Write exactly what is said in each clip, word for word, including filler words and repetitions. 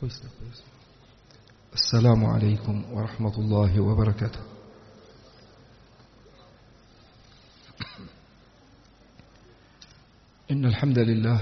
السلام عليكم ورحمة الله وبركاته. إن الحمد لله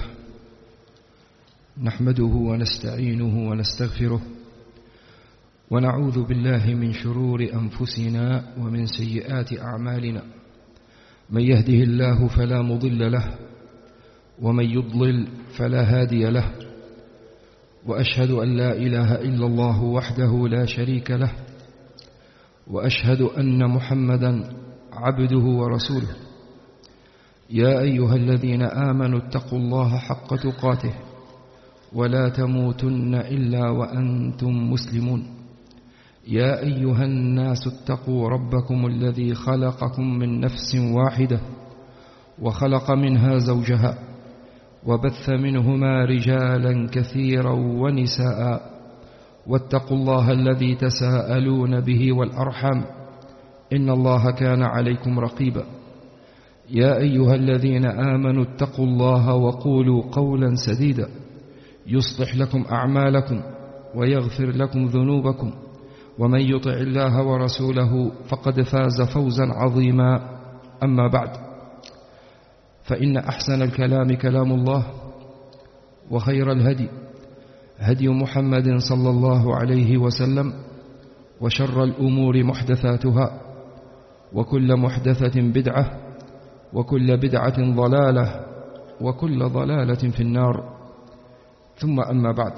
نحمده ونستعينه ونستغفره ونعوذ بالله من شرور أنفسنا ومن سيئات أعمالنا. من يهده الله فلا مضل له ومن يضلل فلا هادي له، وأشهد أن لا إله إلا الله وحده لا شريك له، وأشهد أن محمدا عبده ورسوله. يا أيها الذين آمنوا اتقوا الله حق تقاته ولا تموتن إلا وأنتم مسلمون. يا أيها الناس اتقوا ربكم الذي خلقكم من نفس واحدة وخلق منها زوجها وبث منهما رجالا كثيرا ونساء، واتقوا الله الذي تساءلون به والأرحام إن الله كان عليكم رقيبا. يا أيها الذين آمنوا اتقوا الله وقولوا قولا سديدا يصلح لكم أعمالكم ويغفر لكم ذنوبكم، ومن يطع الله ورسوله فقد فاز فوزا عظيما. أما بعد، فإن أحسن الكلام كلام الله، وخير الهدي هدي محمد صلى الله عليه وسلم، وشر الأمور محدثاتها، وكل محدثة بدعة، وكل بدعة ضلالة، وكل ضلالة في النار. ثم أما بعد،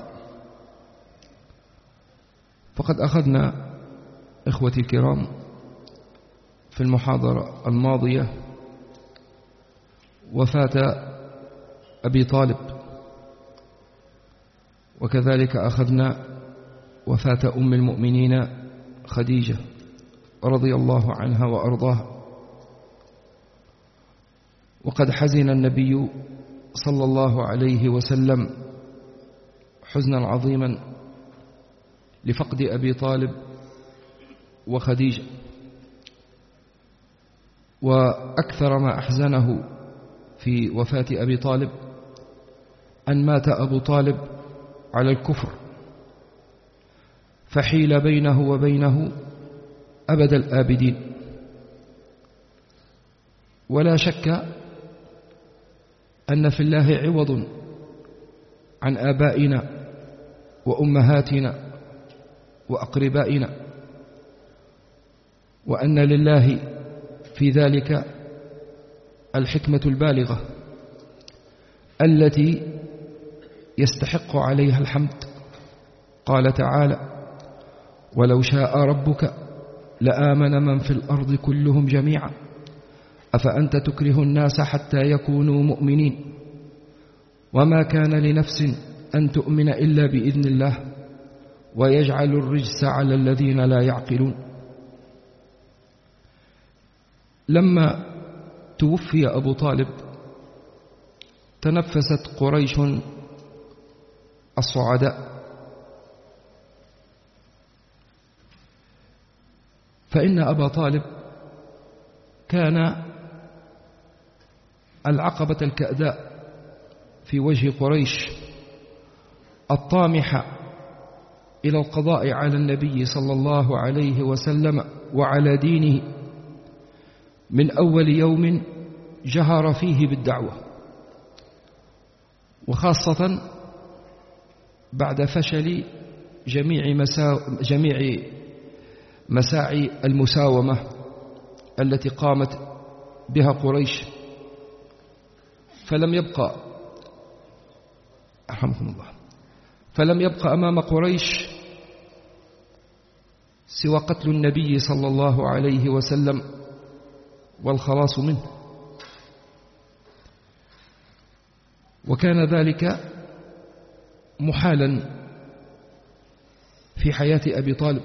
فقد أخذنا إخوتي الكرام في المحاضرة الماضية وفاة أبي طالب، وكذلك أخذنا وفاة أم المؤمنين خديجة رضي الله عنها وأرضاها. وقد حزن النبي صلى الله عليه وسلم حزنا عظيما لفقد أبي طالب وخديجة، وأكثر ما أحزنه في وفاة أبي طالب أن مات أبو طالب على الكفر، فحيل بينه وبينه أبد الآبدين. ولا شك أن في الله عوض عن آبائنا وأمهاتنا وأقربائنا، وأن لله في ذلك الحكمة البالغة التي يستحق عليها الحمد. قال تعالى: ولو شاء ربك لآمن من في الأرض كلهم جميعا أفأنت تكره الناس حتى يكونوا مؤمنين، وما كان لنفس أن تؤمن إلا بإذن الله ويجعل الرجس على الذين لا يعقلون. لما توفي أبو طالب تنفست قريش الصعداء، فإن أبا طالب كان العقبة الكأداء في وجه قريش الطامحة إلى القضاء على النبي صلى الله عليه وسلم وعلى دينه من أول يوم جهر فيه بالدعوة، وخاصة بعد فشل جميع مسا... جميع مساعي المساومة التي قامت بها قريش، فلم يبقى أرحمكم الله فلم يبقى أمام قريش سوى قتل النبي صلى الله عليه وسلم والخلاص منه. وكان ذلك محالا في حياة أبي طالب،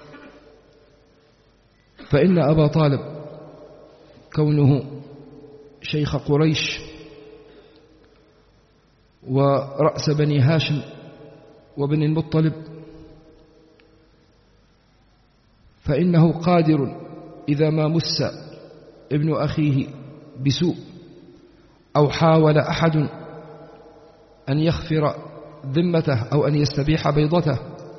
فإن أبا طالب كونه شيخ قريش ورأس بني هاشم وبن المطلب، فإنه قادر إذا ما مس ابن أخيه بسوء أو حاول أحد أن يخفر ذمته أو أن يستبيح بيضته،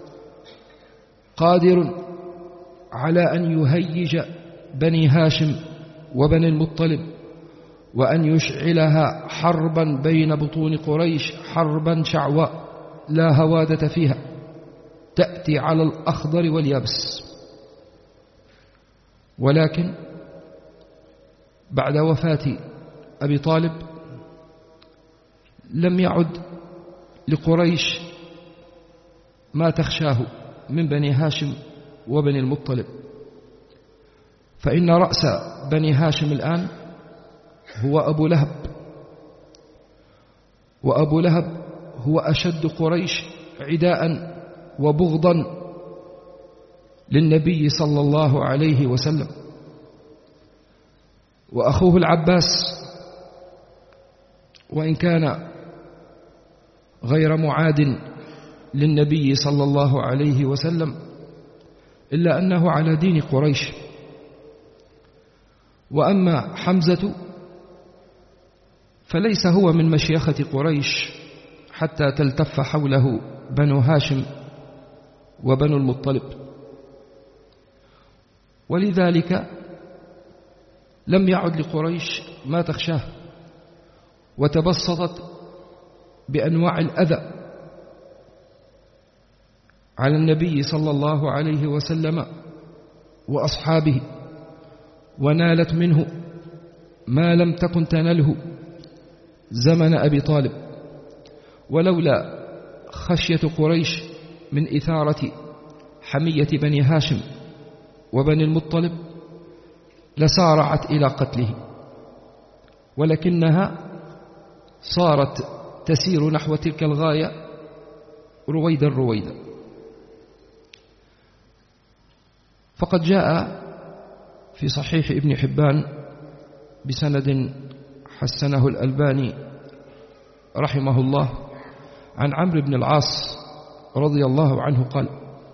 قادر على أن يهيج بني هاشم وبني المطلب وأن يشعلها حربا بين بطون قريش، حربا شعواء لا هوادة فيها تأتي على الأخضر واليابس. ولكن بعد وفاة أبي طالب لم يعد لقريش ما تخشاه من بني هاشم وبني المطلب، فإن رأس بني هاشم الآن هو أبو لهب، وأبو لهب هو أشد قريش عداء وبغضا للنبي صلى الله عليه وسلم. وأخوه العباس وإن كان غير معاد للنبي صلى الله عليه وسلم إلا أنه على دين قريش. وأما حمزة فليس هو من مشيخة قريش حتى تلتف حوله بنو هاشم وبنو المطلب، ولذلك لم يعد لقريش ما تخشاه، وتبسطت بأنواع الأذى على النبي صلى الله عليه وسلم وأصحابه، ونالت منه ما لم تكن تنله زمن أبي طالب. ولولا خشية قريش من إثارة حمية بني هاشم وبني المطلب لسارعت إلى قتله، ولكنها صارت تسير نحو تلك الغاية رويدا رويدا. فقد جاء في صحيح ابن حبان بسند حسنه الألباني رحمه الله عن عمرو بن العاص رضي الله عنه قال: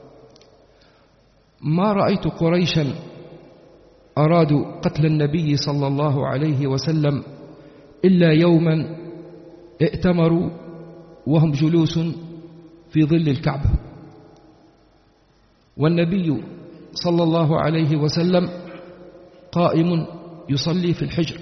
ما رأيت قريشا أرادوا قتل النبي صلى الله عليه وسلم إلا يوما ائتمروا وهم جلوس في ظل الكعبة، والنبي صلى الله عليه وسلم قائم يصلي في الحجر،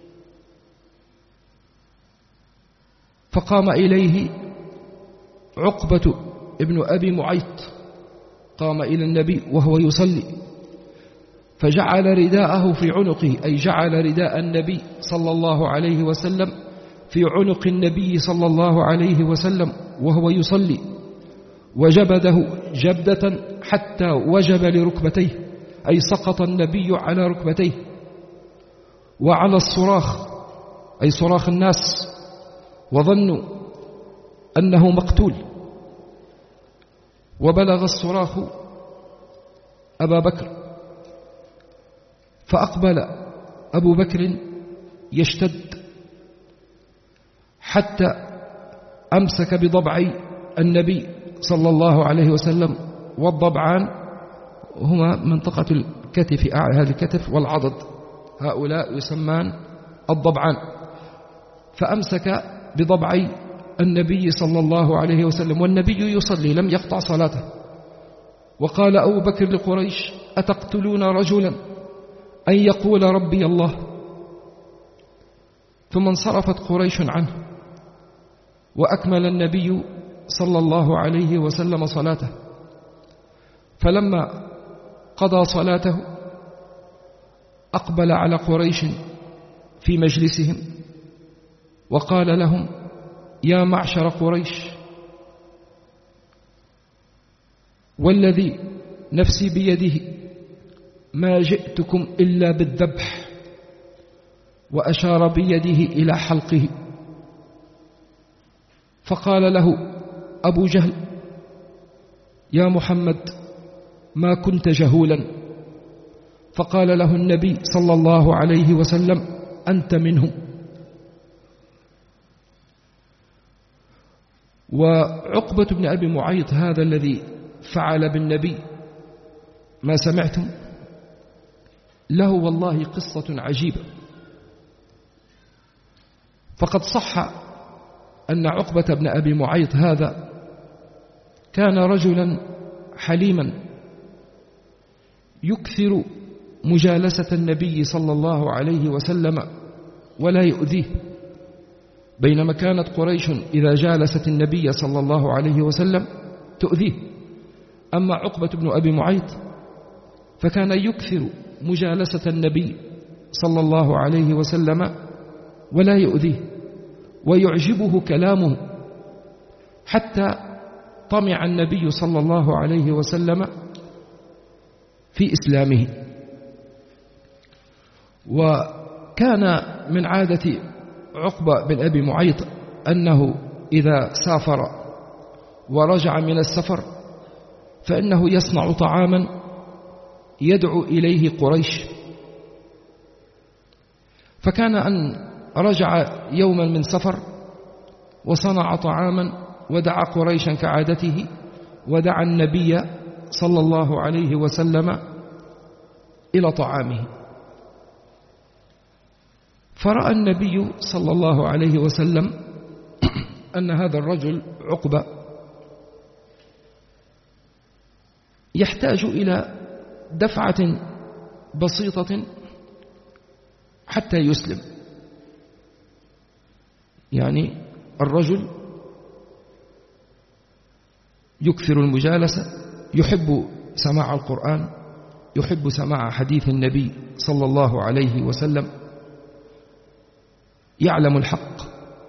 فقام إليه عقبة ابن أبي معيط، قام إلى النبي وهو يصلي فجعل رداءه في عنقه، أي جعل رداء النبي صلى الله عليه وسلم في عنق النبي صلى الله عليه وسلم وهو يصلي، وجبده جبدة حتى وجب لركبتيه، أي سقط النبي على ركبتيه، وعلى الصراخ أي صراخ الناس وظنوا أنه مقتول، وبلغ الصراخ أبا بكر، فأقبل أبو بكر يشتد حتى أمسك بضبعي النبي صلى الله عليه وسلم، والضبعان هما منطقة الكتف، هذا الكتف والعضد، هؤلاء يسمان الضبعان، فأمسك بضبعي النبي صلى الله عليه وسلم والنبي يصلي لم يقطع صلاته. وقال أبو بكر لقريش: أتقتلون رجلا أن يقول ربي الله؟ ثم انصرفت قريش عنه، وأكمل النبي صلى الله عليه وسلم صلاته. فلما قضى صلاته أقبل على قريش في مجلسهم وقال لهم: يا معشر قريش، والذي نفسي بيده ما جئتكم إلا بالذبح، وأشار بيده إلى حلقه. فقال له أبو جهل: يا محمد ما كنت جهولا. فقال له النبي صلى الله عليه وسلم: أنت منهم. وعقبة بن أبي معيط هذا الذي فعل بالنبي ما سمعتم له والله قصة عجيبة. فقد صح أن عقبة بن أبي معيط هذا كان رجلا حليما يكثر مجالسة النبي صلى الله عليه وسلم ولا يؤذيه، بينما كانت قريش إذا جالست النبي صلى الله عليه وسلم تؤذيه. أما عقبة بن أبي معيط فكان يكثر مجالسة النبي صلى الله عليه وسلم ولا يؤذيه ويعجبه كلامه، حتى طمع النبي صلى الله عليه وسلم في إسلامه. وكان من عادة عقبة بن أبي معيط أنه إذا سافر ورجع من السفر فإنه يصنع طعاما يدعو إليه قريش. فكان أن رجع يوما من سفر وصنع طعاما ودعا قريشا كعادته، ودعا النبي صلى الله عليه وسلم إلى طعامه. فرأى النبي صلى الله عليه وسلم أن هذا الرجل عقبة يحتاج إلى دفعة بسيطة حتى يسلم. يعني الرجل يكثر المجالسة، يحب سماع القرآن، يحب سماع حديث النبي صلى الله عليه وسلم، يعلم الحق،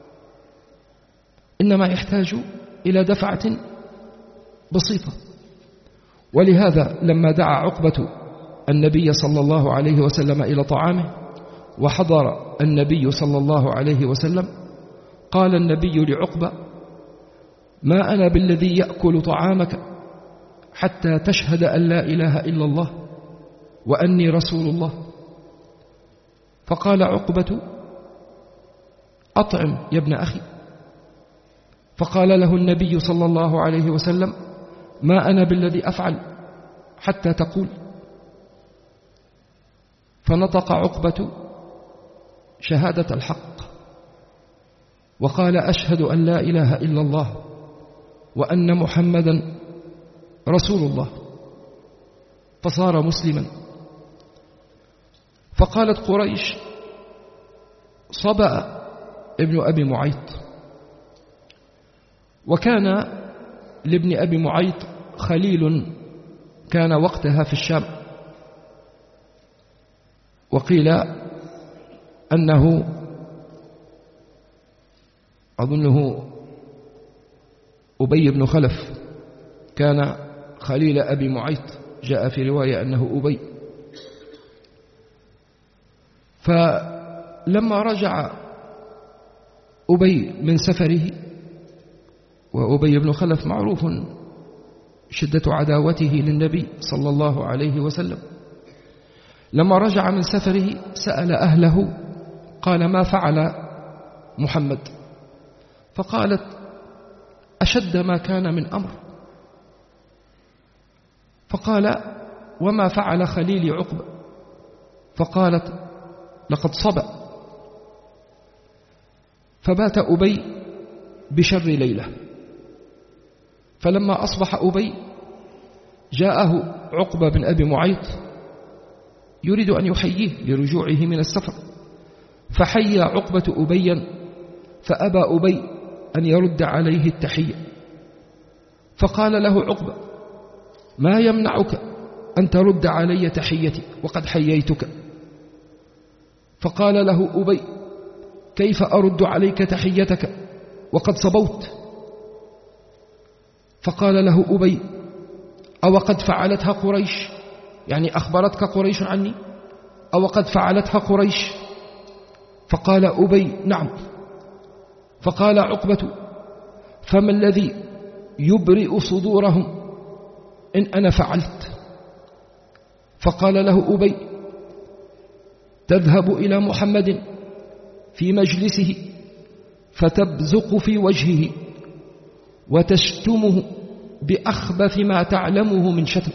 إنما يحتاج إلى دفعة بسيطة. ولهذا لما دعا عقبة النبي صلى الله عليه وسلم إلى طعامه وحضر النبي صلى الله عليه وسلم، قال النبي لعقبة: ما أنا بالذي يأكل طعامك حتى تشهد أن لا إله إلا الله وأني رسول الله. فقال عقبة: أطعم يا ابن أخي. فقال له النبي صلى الله عليه وسلم: ما أنا بالذي أفعل حتى تقول. فنطق عقبة شهادة الحق وقال: أشهد أن لا إله إلا الله وأن محمدا رسول الله، فصار مسلما. فقالت قريش: صبأ ابن أبي معيط. وكان لابن أبي معيط خليل كان وقتها في الشام، وقيل أنه أظنه أبي بن خلف كان خليل أبي معيط، جاء في رواية أنه أبي. فلما رجع أبي من سفره، وأبي بن خلف معروف شدة عداوته للنبي صلى الله عليه وسلم، لما رجع من سفره سأل أهله قال: ما فعل محمد؟ فقالت: أشد ما كان من أمر. فقال: وما فعل خليل عقبة؟ فقالت: لقد صبأ. فبات أبي بشر ليلة. فلما أصبح أبي جاءه عقبة بن أبي معيط يريد أن يحييه لرجوعه من السفر، فحيى عقبة أبيا، فأبى أبي أن يرد عليه التحية. فقال له عقبة: ما يمنعك أن ترد علي تحيتي وقد حييتك؟ فقال له أبي: كيف أرد عليك تحيتك وقد صبوت؟ فقال له أبي: أو قد فعلتها قريش؟ يعني أخبرتك قريش عني؟ أو قد فعلتها قريش؟ فقال أبي: نعم. فقال عقبة: فما الذي يبرئ صدورهم إن أنا فعلت؟ فقال له أبي: تذهب إلى محمد في مجلسه فتبزق في وجهه وتشتمه بأخبث ما تعلمه من شتم.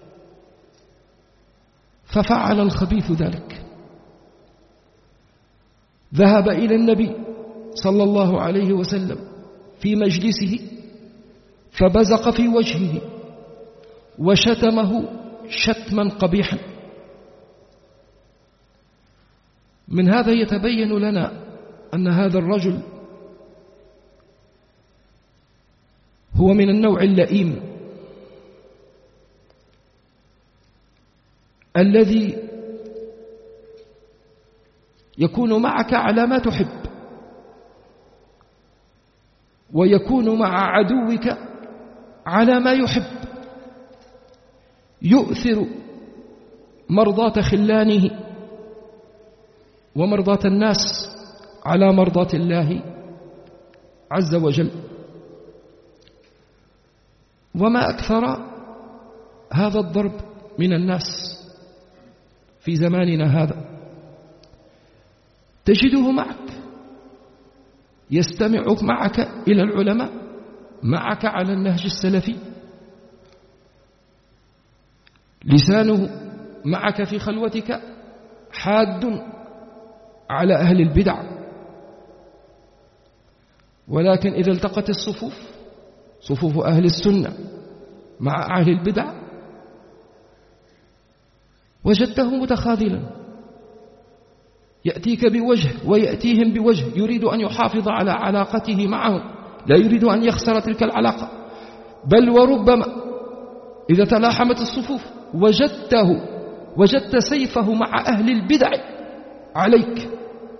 ففعل الخبيث ذلك، ذهب إلى النبي صلى الله عليه وسلم في مجلسه فبزق في وجهه وشتمه شتما قبيحا. من هذا يتبين لنا أن هذا الرجل هو من النوع اللئيم الذي يكون معك على ما تحب ويكون مع عدوك على ما يحب، يؤثر مرضاة خلانه ومرضاة الناس على مرضاة الله عز وجل. وما أكثر هذا الضرب من الناس في زماننا هذا، تجده معك يستمع معك إلى العلماء، معك على النهج السلفي، لسانه معك في خلوتك حاد على أهل البدع. ولكن إذا التقت الصفوف، صفوف أهل السنة مع أهل البدع، وجدته متخاذلا، يأتيك بوجه ويأتيهم بوجه، يريد أن يحافظ على علاقته معهم، لا يريد أن يخسر تلك العلاقة. بل وربما إذا تلاحمت الصفوف وجدته وجدت سيفه مع أهل البدع عليك.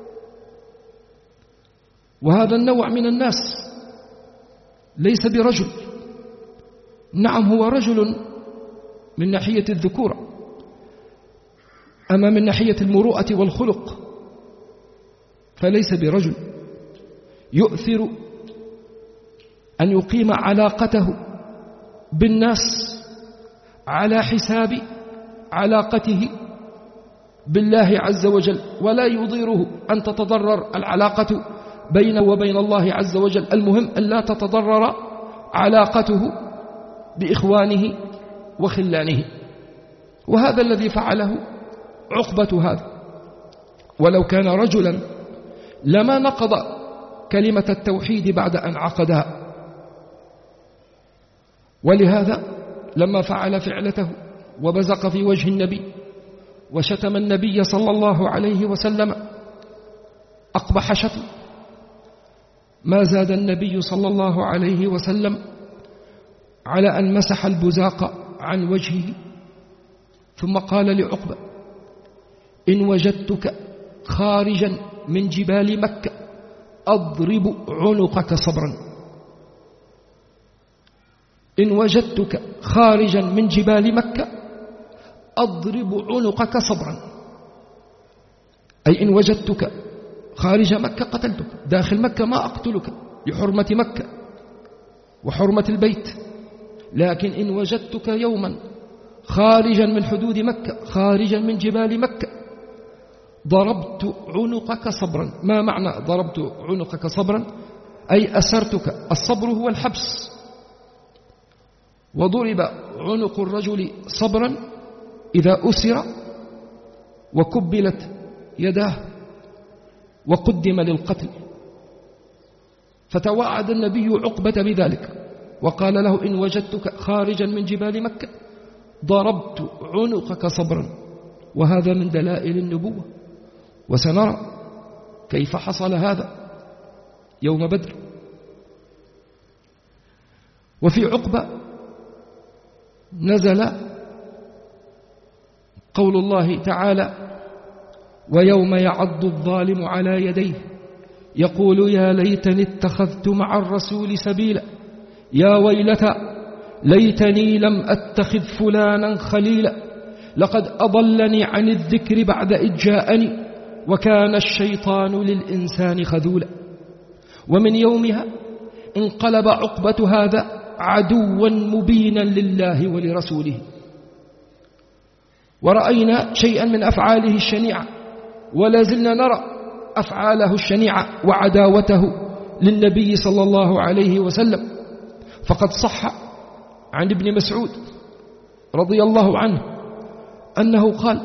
وهذا النوع من الناس ليس برجل، نعم هو رجل من ناحية الذكورة، أما من ناحية المروءة والخلق فليس برجل. يؤثر أن يقيم علاقته بالناس على حساب علاقته بالله عز وجل، ولا يضيره أن تتضرر العلاقة بينه وبين الله عز وجل. المهم أن لا تتضرر علاقته بإخوانه وخلانه. وهذا الذي فعله عقبة هذا. ولو كان رجلا لما نقض كلمة التوحيد بعد أن عقدها. ولهذا لما فعل فعلته وبزق في وجه النبي وشتم النبي صلى الله عليه وسلم أقبح شتم، ما زاد النبي صلى الله عليه وسلم على أن مسح البزاق عن وجهه، ثم قال لعقبة: إن وجدتك خارجا من جبال مكة أضرب عنقك صبرا. إن وجدتك خارجا من جبال مكة أضرب عنقك صبرا، أي إن وجدتك خارج مكة قتلتك، داخل مكة ما أقتلك لحرمة مكة وحرمة البيت، لكن إن وجدتك يوما خارجا من حدود مكة، خارجا من جبال مكة، ضربت عنقك صبرا. ما معنى ضربت عنقك صبرا؟ أي أسرتك. الصبر هو الحبس. وضرب عنق الرجل صبرا إذا أسر وكبلت يداه وقدم للقتل. فتوعد النبي عقبة بذلك وقال له: إن وجدتك خارجا من جبال مكة ضربت عنقك صبرا. وهذا من دلائل النبوة، وسنرى كيف حصل هذا يوم بدر. وفي عقبة نزل قول الله تعالى: ويوم يعض الظالم على يديه يقول يا ليتني اتخذت مع الرسول سبيلا يا ويلتى ليتني لم أتخذ فلانا خليلا لقد أضلني عن الذكر بعد إذ جاءني وكان الشيطان للإنسان خذولا. ومن يومها انقلب عقبة هذا عدوا مبينا لله ولرسوله. ورأينا شيئا من أفعاله الشنيعة، ولا زلنا نرى أفعاله الشنيعة وعداوته للنبي صلى الله عليه وسلم. فقد صح عن ابن مسعود رضي الله عنه أنه قال: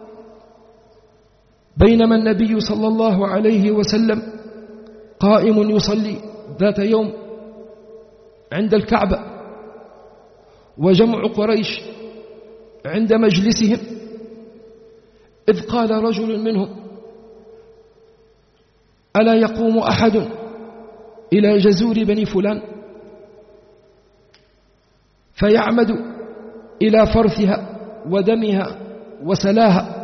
بينما النبي صلى الله عليه وسلم قائم يصلي ذات يوم عند الكعبة وجمع قريش عند مجلسهم، إذ قال رجل منهم: ألا يقوم أحد إلى جزور بني فلان فيعمد إلى فرثها ودمها وسلاها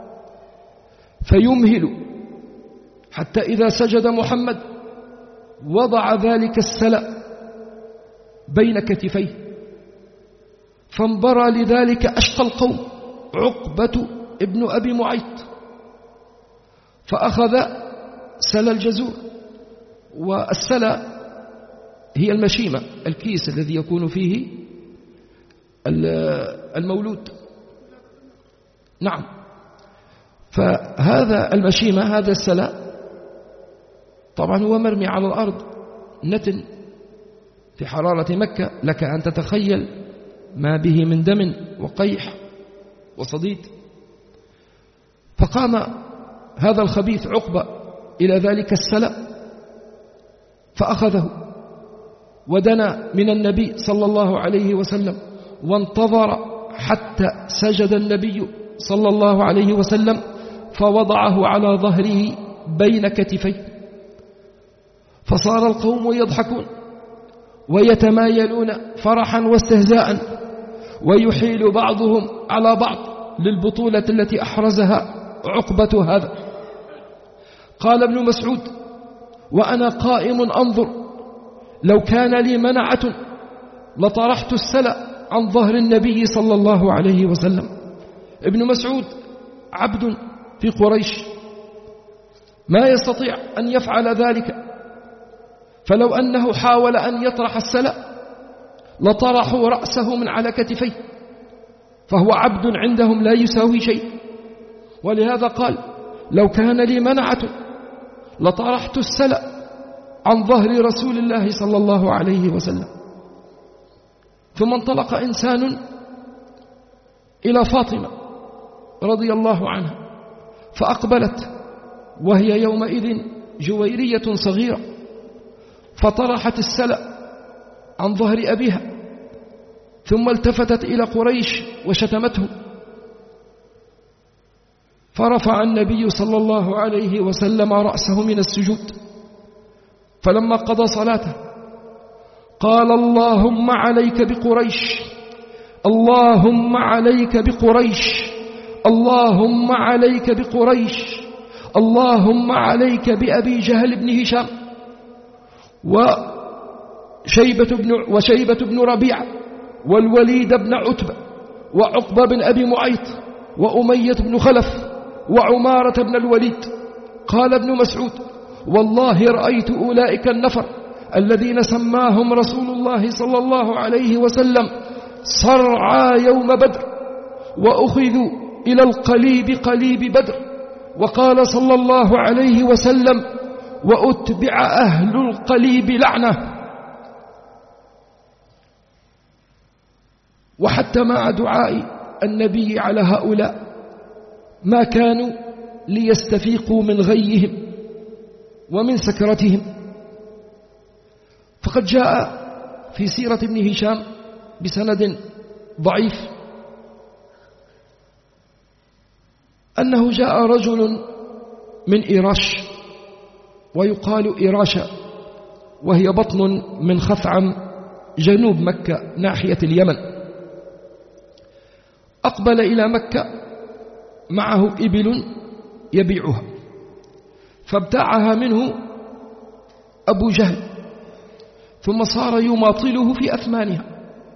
فيمهل حتى إذا سجد محمد وضع ذلك السلا بين كتفيه، فانبرى لذلك أشقى القوم عقبة ابن أبي معيط، فأخذ سلا الجزور. والسلا هي المشيمة، الكيس الذي يكون فيه المولود. نعم، فهذا المشيمة، هذا السلا طبعا هو مرمي على الأرض نتن في حرارة مكة، لك أن تتخيل ما به من دم وقيح وصديد. فقام هذا الخبيث عقبة إلى ذلك السلا فأخذه ودنا من النبي صلى الله عليه وسلم وانتظر حتى سجد النبي صلى الله عليه وسلم فوضعه على ظهره بين كتفيه، فصار القوم يضحكون ويتمايلون فرحا واستهزاء، ويحيل بعضهم على بعض للبطولة التي أحرزها عقبة هذا. قال ابن مسعود: وأنا قائم أنظر لو كان لي منعة لطرحت السلأ عن ظهر النبي صلى الله عليه وسلم. ابن مسعود عبد في قريش ما يستطيع أن يفعل ذلك، فلو أنه حاول أن يطرح السلأ لطرحوا رأسه من على كتفيه، فهو عبد عندهم لا يساوي شيء. ولهذا قال: لو كان لي منعة لطرحت السلأ عن ظهر رسول الله صلى الله عليه وسلم. ثم انطلق إنسان إلى فاطمة رضي الله عنها فأقبلت، وهي يومئذ جويرية صغيرة، فطرحت السلأ عن ظهر أبيها، ثم التفتت إلى قريش وشتمتهم، فرفع النبي صلى الله عليه وسلم رأسه من السجود، فلما قضى صلاته قال: اللهم عليك بقريش، اللهم عليك بقريش، اللهم عليك بقريش، اللهم عليك بأبي جهل بن هشام وشيبة بن, وشيبة بن ربيعة والوليد بن عتبة وعقبة بن أبي معيط وأمية بن خلف وعمارة بن الوليد. قال ابن مسعود: والله رأيت أولئك النفر الذين سماهم رسول الله صلى الله عليه وسلم صرعى يوم بدر، وأخذوا إلى القليب قليب بدر، وقال صلى الله عليه وسلم: وأتبع أهل القليب لعنة. وحتى مع دعاء النبي على هؤلاء ما كانوا ليستفيقوا من غيهم ومن سكرتهم. فقد جاء في سيرة ابن هشام بسند ضعيف أنه جاء رجل من إيراش، ويقال إيراشا، وهي بطن من خثعم جنوب مكة ناحية اليمن. أقبل إلى مكة معه إبل يبيعها، فابتاعها منه أبو جهل، ثم صار يماطله في أثمانها.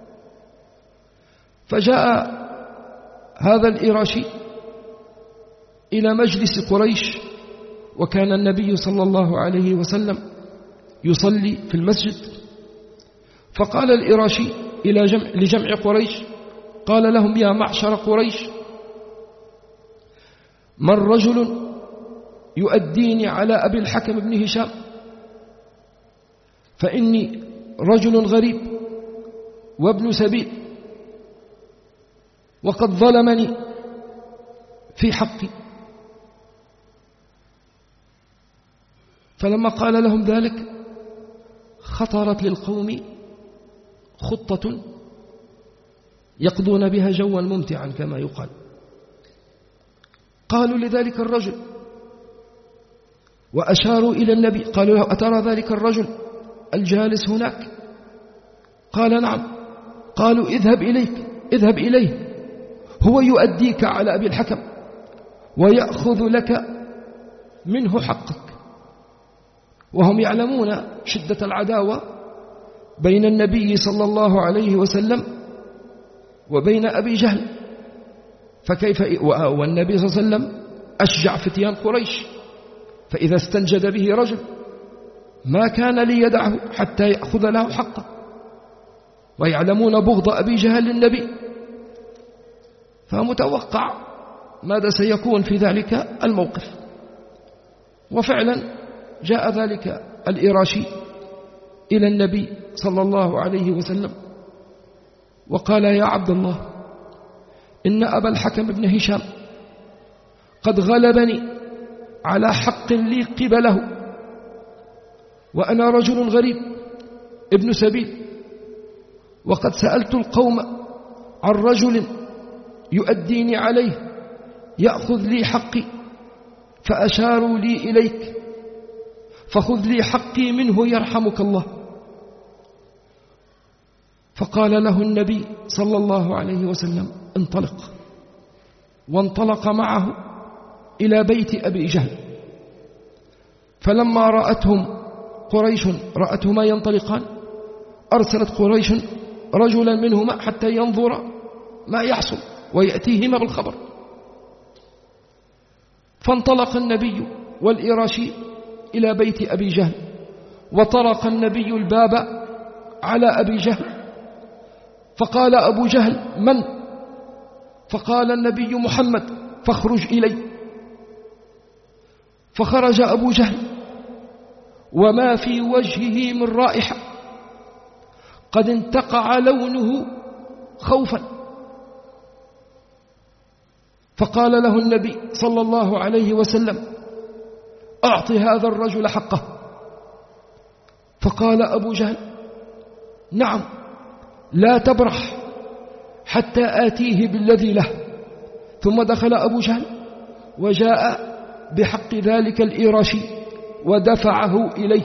فجاء هذا الإيراشي إلى مجلس قريش، وكان النبي صلى الله عليه وسلم يصلي في المسجد، فقال الإيراشي إلى جمع لجمع قريش، قال لهم: يا معشر قريش، من رجل يؤديني على أبي الحكم بن هشام، فإني رجل غريب وابن سبيل، وقد ظلمني في حقي. فلما قال لهم ذلك خطرت للقوم خطة يقضون بها جوا ممتعا كما يقال. قالوا لذلك الرجل وأشاروا إلى النبي، قالوا له: أترى ذلك الرجل الجالس هناك؟ قال: نعم. قالوا: اذهب إليك اذهب إليه، هو يؤديك على أبي الحكم ويأخذ لك منه حقك. وهم يعلمون شدة العداوة بين النبي صلى الله عليه وسلم وبين أبي جهل، فكيف والنبي صلى الله عليه وسلم أشجع فتيان قريش، فإذا استنجد به رجل ما كان ليدعه حتى يأخذ له حقه، ويعلمون بغض أبي جهل للنبي، فمتوقع ماذا سيكون في ذلك الموقف. وفعلا جاء ذلك الإراشي إلى النبي صلى الله عليه وسلم وقال: يا عبد الله، إن أبا الحكم بن هشام قد غلبني على حق لي قبله، وأنا رجل غريب ابن سبيل، وقد سألت القوم عن رجل يؤديني عليه يأخذ لي حقي، فأشاروا لي إليك، فخذ لي حقي منه يرحمك الله. فقال له النبي صلى الله عليه وسلم: انطلق. وانطلق معه إلى بيت أبي جهل. فلما رأتهم قريش رأتهما ينطلقان، أرسلت قريش رجلا منهما حتى ينظر ما يحصل ويأتيهما بالخبر. فانطلق النبي والإراشي إلى بيت أبي جهل، وطرق النبي الباب على أبي جهل، فقال أبو جهل: من؟ فقال النبي: محمد، فاخرج إلي. فخرج أبو جهل وما في وجهه من رائحة، قد انتقع لونه خوفا. فقال له النبي صلى الله عليه وسلم: أعط هذا الرجل حقه. فقال أبو جهل: نعم، لا تبرح حتى آتيه بالذي له. ثم دخل أبو جهل وجاء بحق ذلك الإراشي ودفعه إليه.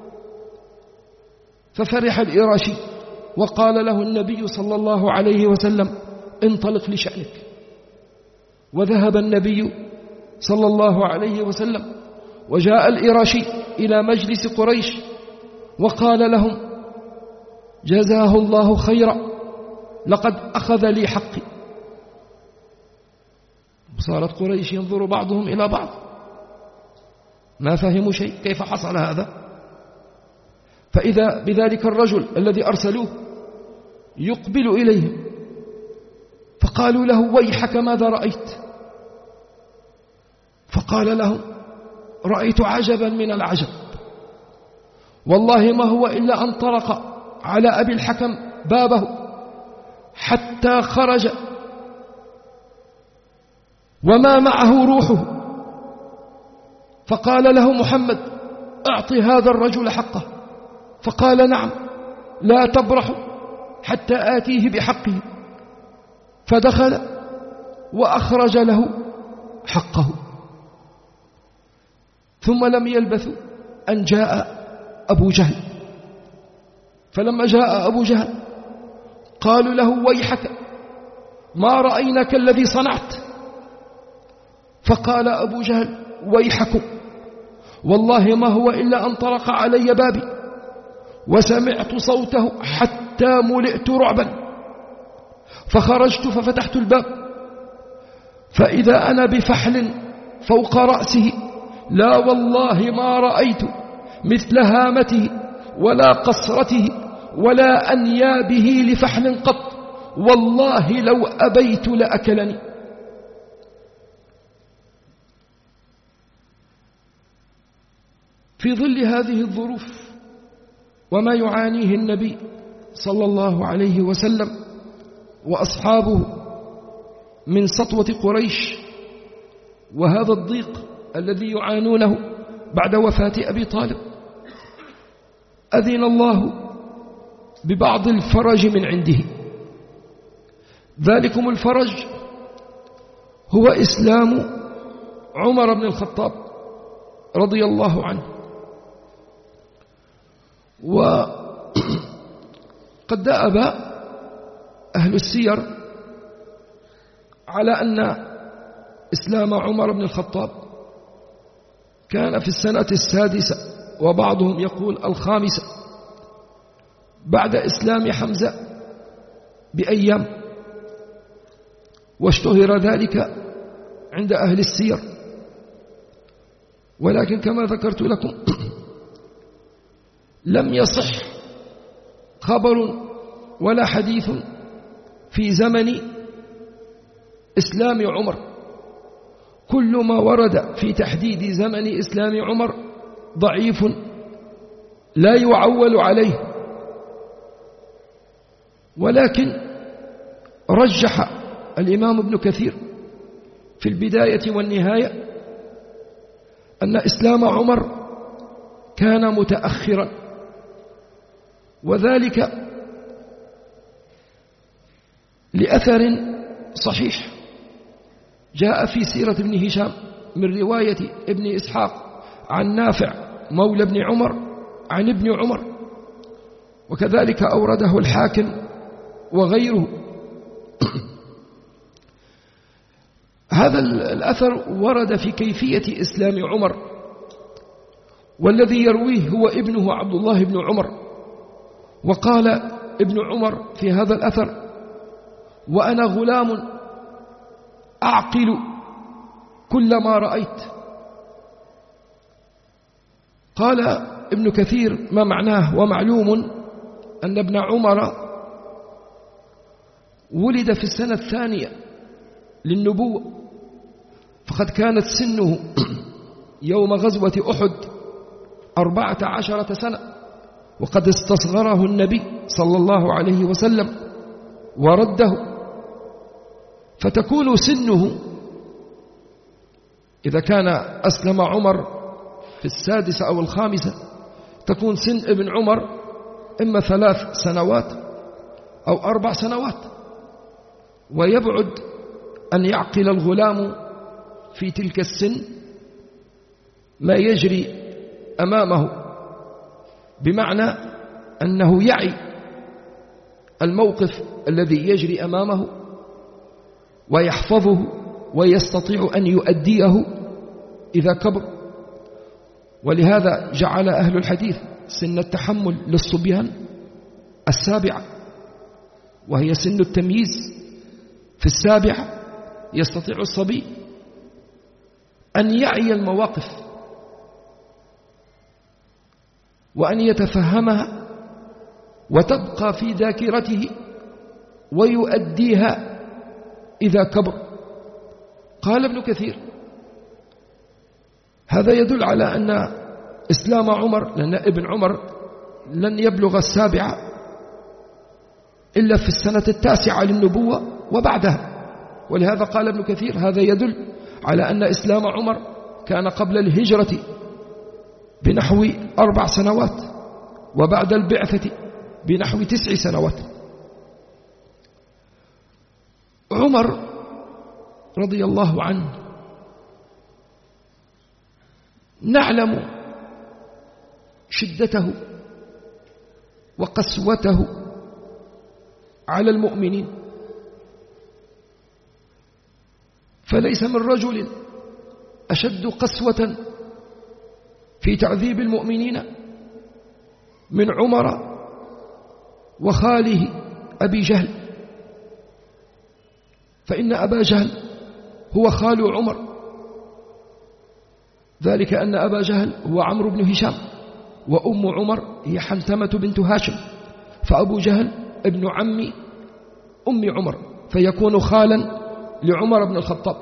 ففرح الإراشي وقال له النبي صلى الله عليه وسلم: انطلق لشأنك. وذهب النبي صلى الله عليه وسلم وجاء الإراشي إلى مجلس قريش وقال لهم: جزاه الله خيرا، لقد أخذ لي حقي. وصارت قريش ينظر بعضهم إلى بعض، ما فهموا شيء، كيف حصل هذا؟ فإذا بذلك الرجل الذي أرسلوه يقبل إليهم، فقالوا له: ويحك، ماذا رأيت؟ فقال لهم: رأيت عجبا من العجب، والله ما هو إلا أن طرق على أبي الحكم بابه حتى خرج وما معه روحه، فقال له محمد: أعطي هذا الرجل حقه. فقال: نعم، لا تبرح حتى آتيه بحقه. فدخل وأخرج له حقه. ثم لم يلبثوا أن جاء أبو جهل. فلما جاء أبو جهل قالوا له: ويحك، ما رأيناك الذي صنعت. فقال أبو جهل: ويحكم، والله ما هو إلا أن طرق علي بابي وسمعت صوته حتى ملئت رعبا، فخرجت ففتحت الباب، فإذا أنا بفحل فوق رأسه، لا والله ما رأيت مثل هامته ولا قصرته ولا أنيابه لفحل قط، والله لو أبيت لأكلني. في ظل هذه الظروف وما يعانيه النبي صلى الله عليه وسلم وأصحابه من سطوة قريش وهذا الضيق الذي يعانونه بعد وفاة أبي طالب، أذن الله ببعض الفرج من عنده. ذلكم الفرج هو إسلام عمر بن الخطاب رضي الله عنه. وقد دأب أهل السير على أن إسلام عمر بن الخطاب كان في السنة السادسة، وبعضهم يقول الخامسة، بعد إسلام حمزة بأيام، واشتهر ذلك عند أهل السير. ولكن كما ذكرت لكم لم يصح خبر ولا حديث في زمن إسلام عمر. كل ما ورد في تحديد زمن إسلام عمر ضعيف لا يعول عليه. ولكن رجح الإمام ابن كثير في البداية والنهاية أن إسلام عمر كان متأخرا، وذلك لأثر صحيح جاء في سيرة ابن هشام من رواية ابن إسحاق عن نافع مولى ابن عمر عن ابن عمر، وكذلك أورده الحاكم وغيره. هذا الأثر ورد في كيفية إسلام عمر، والذي يرويه هو ابنه عبد الله بن عمر. وقال ابن عمر في هذا الأثر: وأنا غلام أعقل كل ما رأيت. قال ابن كثير: ما معناه؟ ومعلوم أن ابن عمر ولد في السنة الثانية للنبوة، فقد كانت سنه يوم غزوة أحد أربعة عشرة سنة، وقد استصغره النبي صلى الله عليه وسلم ورده، فتكون سنه إذا كان أسلم عمر في السادسة أو الخامسة تكون سن ابن عمر إما ثلاث سنوات أو أربع سنوات. ويبعد أن يعقل الغلام في تلك السن ما يجري أمامه، بمعنى أنه يعي الموقف الذي يجري أمامه ويحفظه ويستطيع أن يؤديه إذا كبر. ولهذا جعل أهل الحديث سن التحمل للصبيان السابعة، وهي سن التمييز. في السابعة يستطيع الصبي أن يعي المواقف وأن يتفهمها وتبقى في ذاكرته ويؤديها إذا كبر. قال ابن كثير: هذا يدل على أن إسلام عمر، لأن ابن عمر لن يبلغ السابعة إلا في السنة التاسعة للنبوة وبعدها. ولهذا قال ابن كثير: هذا يدل على أن إسلام عمر كان قبل الهجرة بنحو أربع سنوات، وبعد البعثة بنحو تسع سنوات. عمر رضي الله عنه نعلم شدته وقسوته على المؤمنين، فليس من رجل أشد قسوة في تعذيب المؤمنين من عمر وخاله أبي جهل، فإن أبا جهل هو خال عمر، ذلك أن أبا جهل هو عمرو بن هشام، وأم عمر هي حنتمة بنت هاشم، فأبو جهل ابن عم أم عمر، فيكون خالا لعمر بن الخطاب.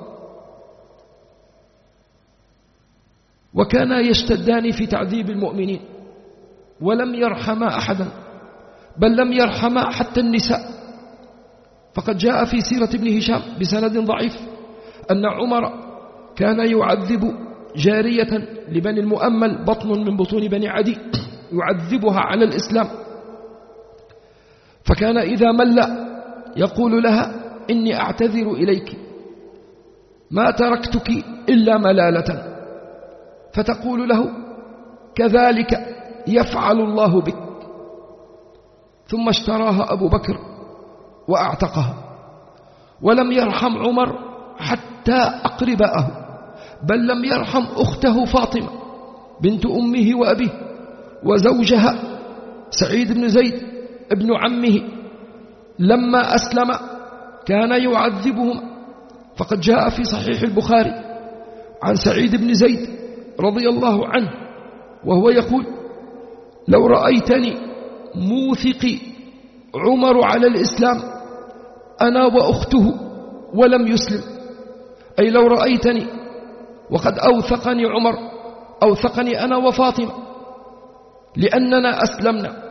وكانا يشتدان في تعذيب المؤمنين ولم يرحما أحدا، بل لم يرحما حتى النساء. فقد جاء في سيرة ابن هشام بسند ضعيف أن عمر كان يعذب جارية لبني المؤمل، بطن من بطون بني عدي، يعذبها على الإسلام، فكان إذا مل يقول لها إني أعتذر إليك ما تركتك إلا ملالة، فتقول له كذلك يفعل الله بك. ثم اشتراها أبو بكر وأعتقها، ولم يرحم عمر حتى أقرباءه، بل لم يرحم أخته فاطمة بنت أمه وأبيه وزوجها سعيد بن زيد ابن عمه لما أسلم كان يعذبهما. فقد جاء في صحيح البخاري عن سعيد بن زيد رضي الله عنه وهو يقول: لو رأيتني موثقي عمر على الإسلام أنا وأخته ولم يسلم، أي لو رأيتني وقد أوثقني عمر أوثقني أنا وفاطمة لأننا أسلمنا.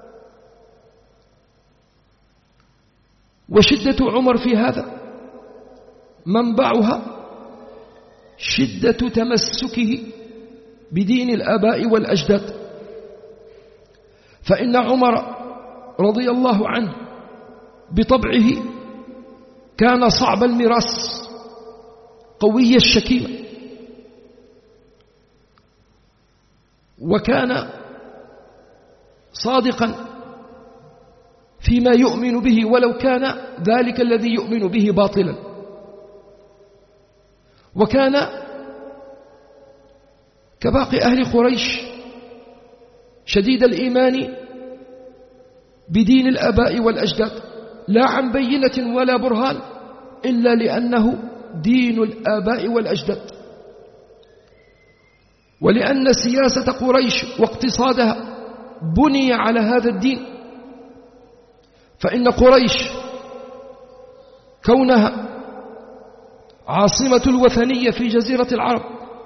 وشدة عمر في هذا منبعها شدة تمسكه بدين الآباء والأجداد، فإن عمر رضي الله عنه بطبعه كان صعب المراس قوي الشكيمة، وكان صادقا فيما يؤمن به ولو كان ذلك الذي يؤمن به باطلا، وكان كباقي أهل قريش شديد الإيمان بدين الآباء والأجداد، لا عن بينة ولا برهان إلا لأنه دين الآباء والأجداد، ولأن سياسة قريش واقتصادها بني على هذا الدين. فإن قريش كونها عاصمة الوثنية في جزيرة العرب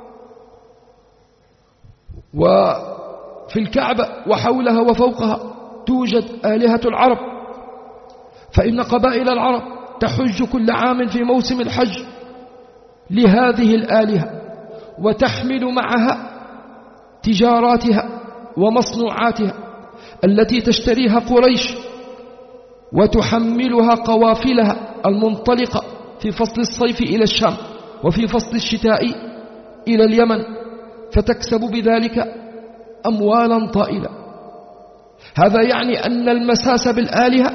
وفي الكعبة وحولها وفوقها توجد آلهة العرب، فإن قبائل العرب تحج كل عام في موسم الحج لهذه الآلهة، وتحمل معها تجاراتها ومصنوعاتها التي تشتريها قريش، وتحملها قوافلها المنطلقة في فصل الصيف إلى الشام وفي فصل الشتاء إلى اليمن، فتكسب بذلك أموالا طائلة. هذا يعني أن المساس بالآلهة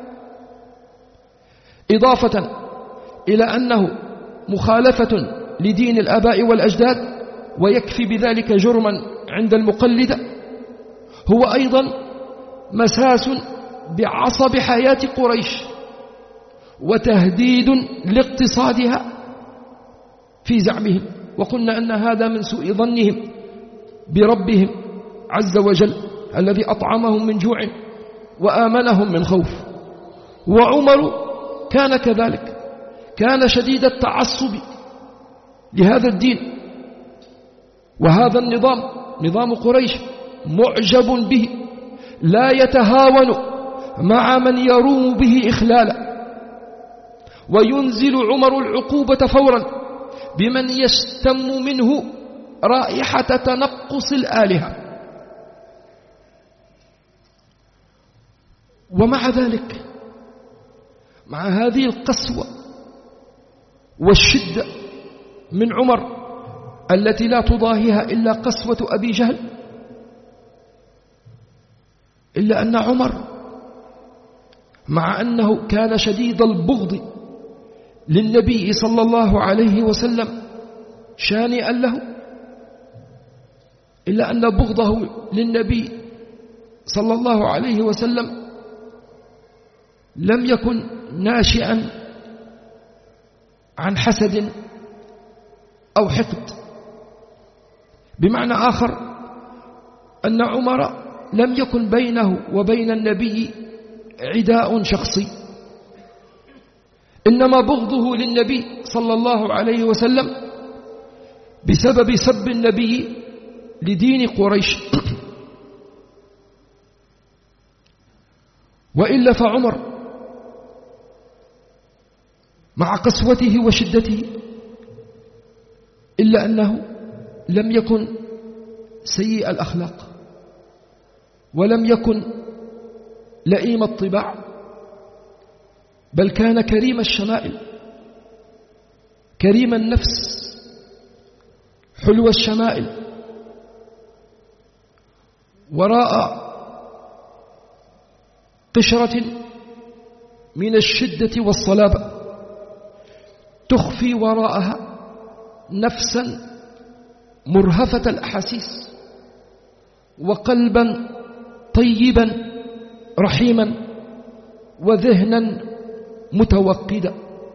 إضافة إلى أنه مخالفة لدين الآباء والأجداد ويكفي بذلك جرما عند المقلدة، هو أيضا مساس بعصب حياة قريش وتهديد لاقتصادها في زعمهم. وقلنا أن هذا من سوء ظنهم بربهم عز وجل الذي أطعمهم من جوع وآمنهم من خوف. وعمر كان كذلك، كان شديد التعصب لهذا الدين وهذا النظام، نظام قريش، معجب به، لا يتهاون مع من يروم به إخلالا، وينزل عمر العقوبة فورا بمن يشتم منه رائحة تنقص الآلهة. ومع ذلك، مع هذه القسوة والشدة من عمر التي لا تضاهيها إلا قسوة أبي جهل، إلا أن عمر مع أنه كان شديد البغض للنبي صلى الله عليه وسلم شانئا له، إلا أن بغضه للنبي صلى الله عليه وسلم لم يكن ناشئا عن حسد أو حقد. بمعنى آخر أن عمر لم يكن بينه وبين النبي عداء شخصي، إنما بغضه للنبي صلى الله عليه وسلم بسبب سب النبي لدين قريش. وإلا فعمر مع قسوته وشدته إلا أنه لم يكن سيء الأخلاق، ولم يكن لئيم الطباع، بل كان كريم الشمائل، كريم النفس، حلو الشمائل. وراء قشرة من الشدة والصلابة تخفي وراءها نفسا مرهفة الأحاسيس، وقلبا طيبا رحيما، وذهنا متوقدا.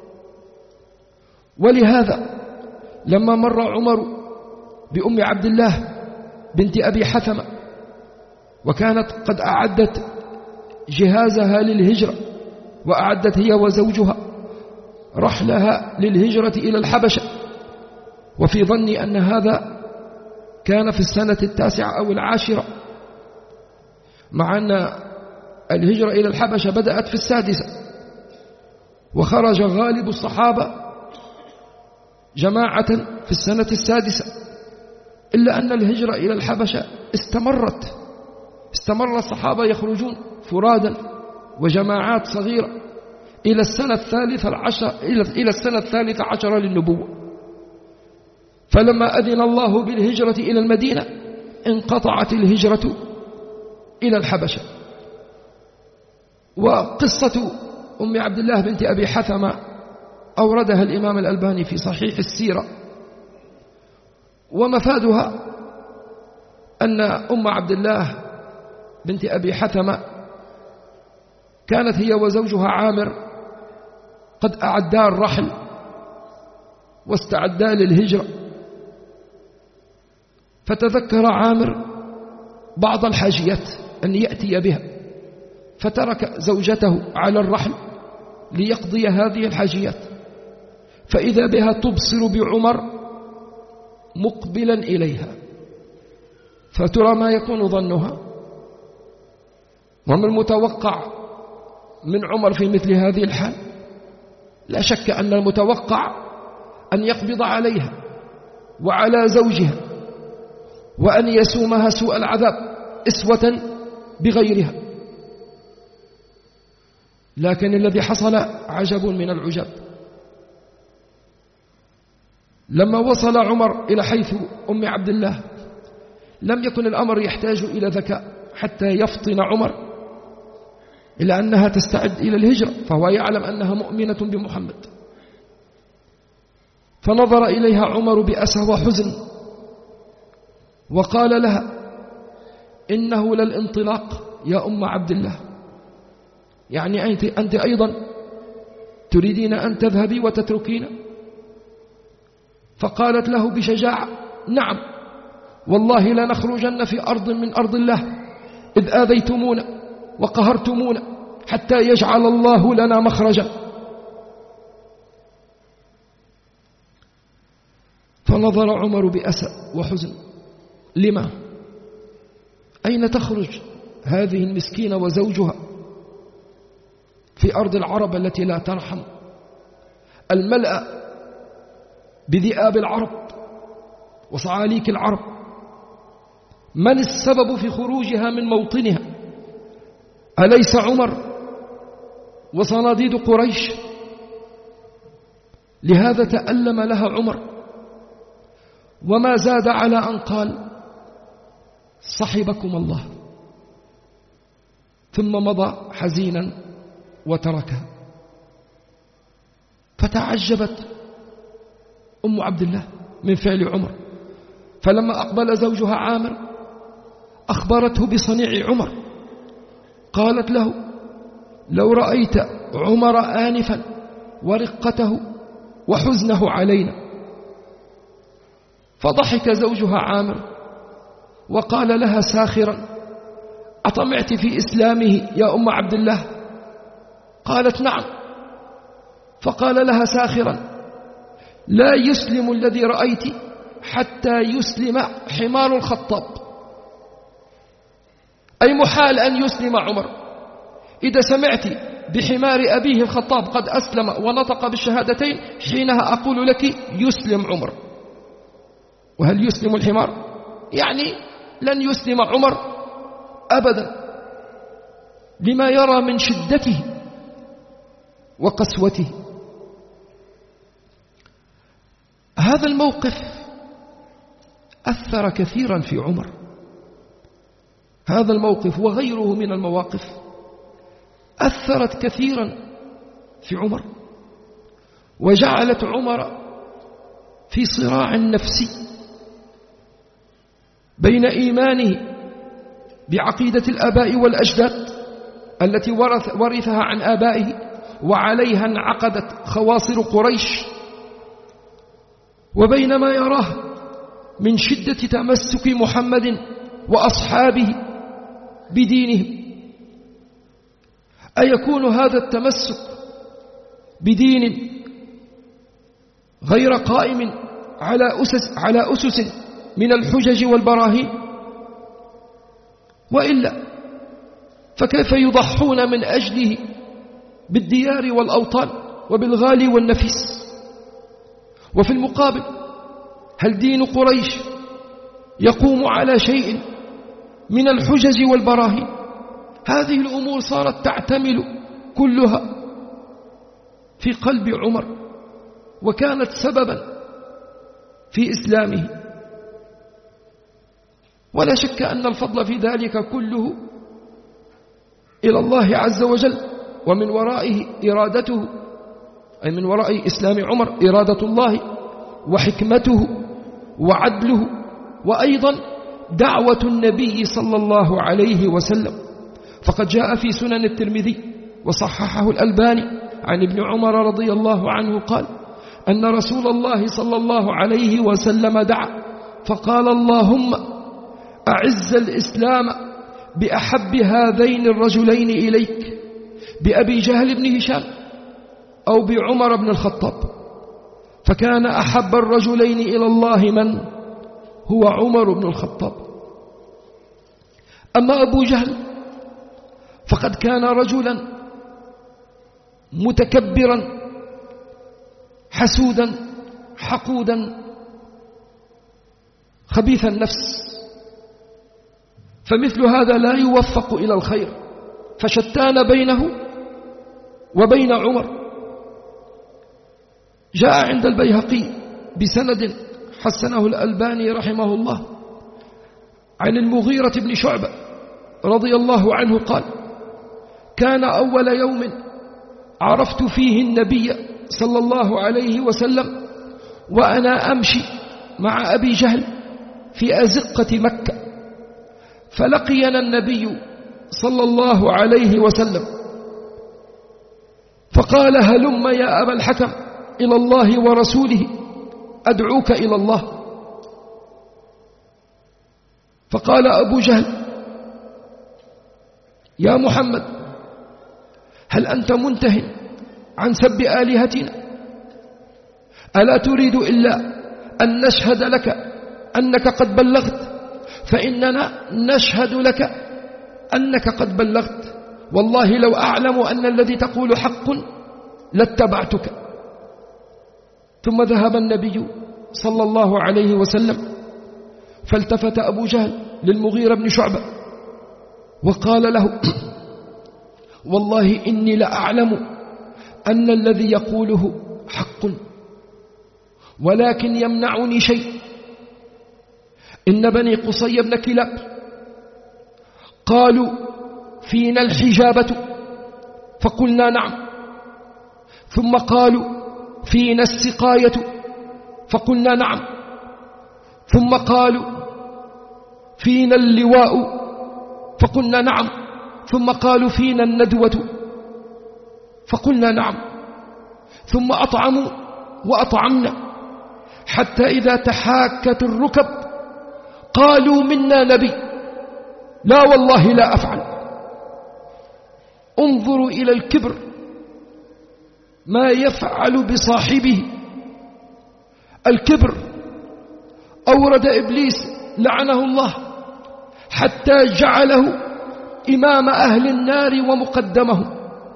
ولهذا لما مر عمر بأم عبد الله بنت أبي حثمة، وكانت قد أعدت جهازها للهجرة، وأعدت هي وزوجها رحلها للهجرة إلى الحبشة، وفي ظني أن هذا كان في السنة التاسعة أو العاشرة، مع أن الهجرة إلى الحبشة بدأت في السادسة، وخرج غالب الصحابة جماعة في السنة السادسة، إلا أن الهجرة إلى الحبشة استمرت استمر الصحابة يخرجون فرادا وجماعات صغيرة إلى السنة الثالثة العشر إلى السنة الثالثة عشر للنبوة. فلما أذن الله بالهجرة إلى المدينة انقطعت الهجرة إلى الحبشة. وقصة أم عبد الله بنت أبي حثمة أوردها الإمام الألباني في صحيح السيرة، ومفادها أن أم عبد الله بنت أبي حثمة كانت هي وزوجها عامر قد أعدا الرحل واستعدا للهجرة، فتذكر عامر بعض الحاجيات أن يأتي بها، فترك زوجته على الرحل ليقضي هذه الحاجيات، فإذا بها تبصر بعمر مقبلا إليها. فترى ما يكون ظنها، وما المتوقع من عمر في مثل هذه الحال؟ لا شك أن المتوقع أن يقبض عليها وعلى زوجها، وأن يسومها سوء العذاب إسوة بغيرها. لكن الذي حصل عجب من العجاب. لما وصل عمر إلى حيث أم عبد الله لم يكن الأمر يحتاج إلى ذكاء حتى يفطن عمر إلى أنها تستعد إلى الهجرة، فهو يعلم أنها مؤمنة بمحمد. فنظر إليها عمر بأسى وحزن وقال لها: إنه للانطلاق يا أم عبد الله، يعني أنت, أنت أيضا تريدين أن تذهبي وتتركين؟ فقالت له بشجاعة: نعم والله لا نخرجن في أرض من أرض الله إذ آذيتمونا وقهرتمونا حتى يجعل الله لنا مخرجا. فنظر عمر بأسى وحزن. لما؟ أين تخرج هذه المسكينة وزوجها في أرض العرب التي لا ترحم، الملأ بذئاب العرب وصعاليك العرب؟ من السبب في خروجها من موطنها؟ أليس عمر وصناديد قريش؟ لهذا تألم لها عمر، وما زاد على أن قال: صحبكم الله، ثم مضى حزينا وتركها. فتعجبت أم عبد الله من فعل عمر، فلما أقبل زوجها عامر أخبرته بصنيع عمر، قالت له: لو رأيت عمر آنفا ورقته وحزنه علينا. فضحك زوجها عامر وقال لها ساخرا: أطمعت في إسلامه يا أم عبد الله؟ قالت: نعم. فقال لها ساخرا: لا يسلم الذي رأيت حتى يسلم حمار الخطاب، أي محال أن يسلم عمر. إذا سمعت بحمار أبيه الخطاب قد أسلم ونطق بالشهادتين حينها أقول لك يسلم عمر. وهل يسلم الحمار؟ يعني لن يسلم عمر أبدا. لما يرى من شدته وقسوته. هذا الموقف أثر كثيرا في عمر، هذا الموقف وغيره من المواقف أثرت كثيرا في عمر، وجعلت عمر في صراع نفسي بين إيمانه بعقيدة الآباء والأجداد التي ورث ورثها عن آبائه وعليها انعقدت خواصر قريش، وبين ما يراه من شدة تمسك محمد وأصحابه بدينهم. أيكون هذا التمسك بدين غير قائم على أسس, على أسس من الحجج والبراهين؟ وإلا فكيف يضحون من أجله بالديار والأوطان وبالغالي والنفيس؟ وفي المقابل هل دين قريش يقوم على شيء من الحجج والبراهين؟ هذه الأمور صارت تعتمل كلها في قلب عمر، وكانت سببا في إسلامه. ولا شك أن الفضل في ذلك كله إلى الله عز وجل، ومن ورائه إرادته، أي من وراء إسلام عمر إرادة الله وحكمته وعدله، وأيضا دعوة النبي صلى الله عليه وسلم. فقد جاء في سنن الترمذي وصححه الألباني عن ابن عمر رضي الله عنه قال أن رسول الله صلى الله عليه وسلم دعا فقال: اللهم أعز الإسلام بأحب هذين الرجلين إليك، بأبي جهل بن هشام أو بعمر بن الخطاب. فكان أحب الرجلين إلى الله من هو عمر بن الخطاب. أما أبو جهل فقد كان رجلا متكبرا حسودا حقودا خبيث النفس، فمثل هذا لا يوفق إلى الخير، فشتان بينه وبين عمر. جاء عند البيهقي بسند حسنه الألباني رحمه الله عن المغيرة بن شعبة رضي الله عنه قال: كان أول يوم عرفت فيه النبي صلى الله عليه وسلم وأنا أمشي مع أبي جهل في أزقة مكة، فلقينا النبي صلى الله عليه وسلم فقال: هلم يا أبا الحكم إلى الله ورسوله أدعوك إلى الله. فقال أبو جهل: يا محمد، هل أنت منته عن سب آلهتنا؟ ألا تريد إلا أن نشهد لك أنك قد بلغت؟ فإننا نشهد لك أنك قد بلغت، والله لو أعلم أن الذي تقول حق لاتبعتك. ثم ذهب النبي صلى الله عليه وسلم، فالتفت أبو جهل للمغيرة بن شعبة وقال له: والله إني لأعلم أن الذي يقوله حق، ولكن يمنعني شيء، إن بني قصي بن كلاب قالوا فينا الحجابة، فقلنا نعم، ثم قالوا فينا السقاية، فقلنا نعم، ثم قالوا فينا اللواء، فقلنا نعم، ثم قالوا فينا الندوة، فقلنا نعم، ثم أطعموا وأطعمنا، حتى إذا تحاكت الركب قالوا منا نبي، لا والله لا أفعل. انظروا إلى الكبر ما يفعل بصاحبه. الكبر أورد إبليس لعنه الله حتى جعله إمام أهل النار ومقدمهم،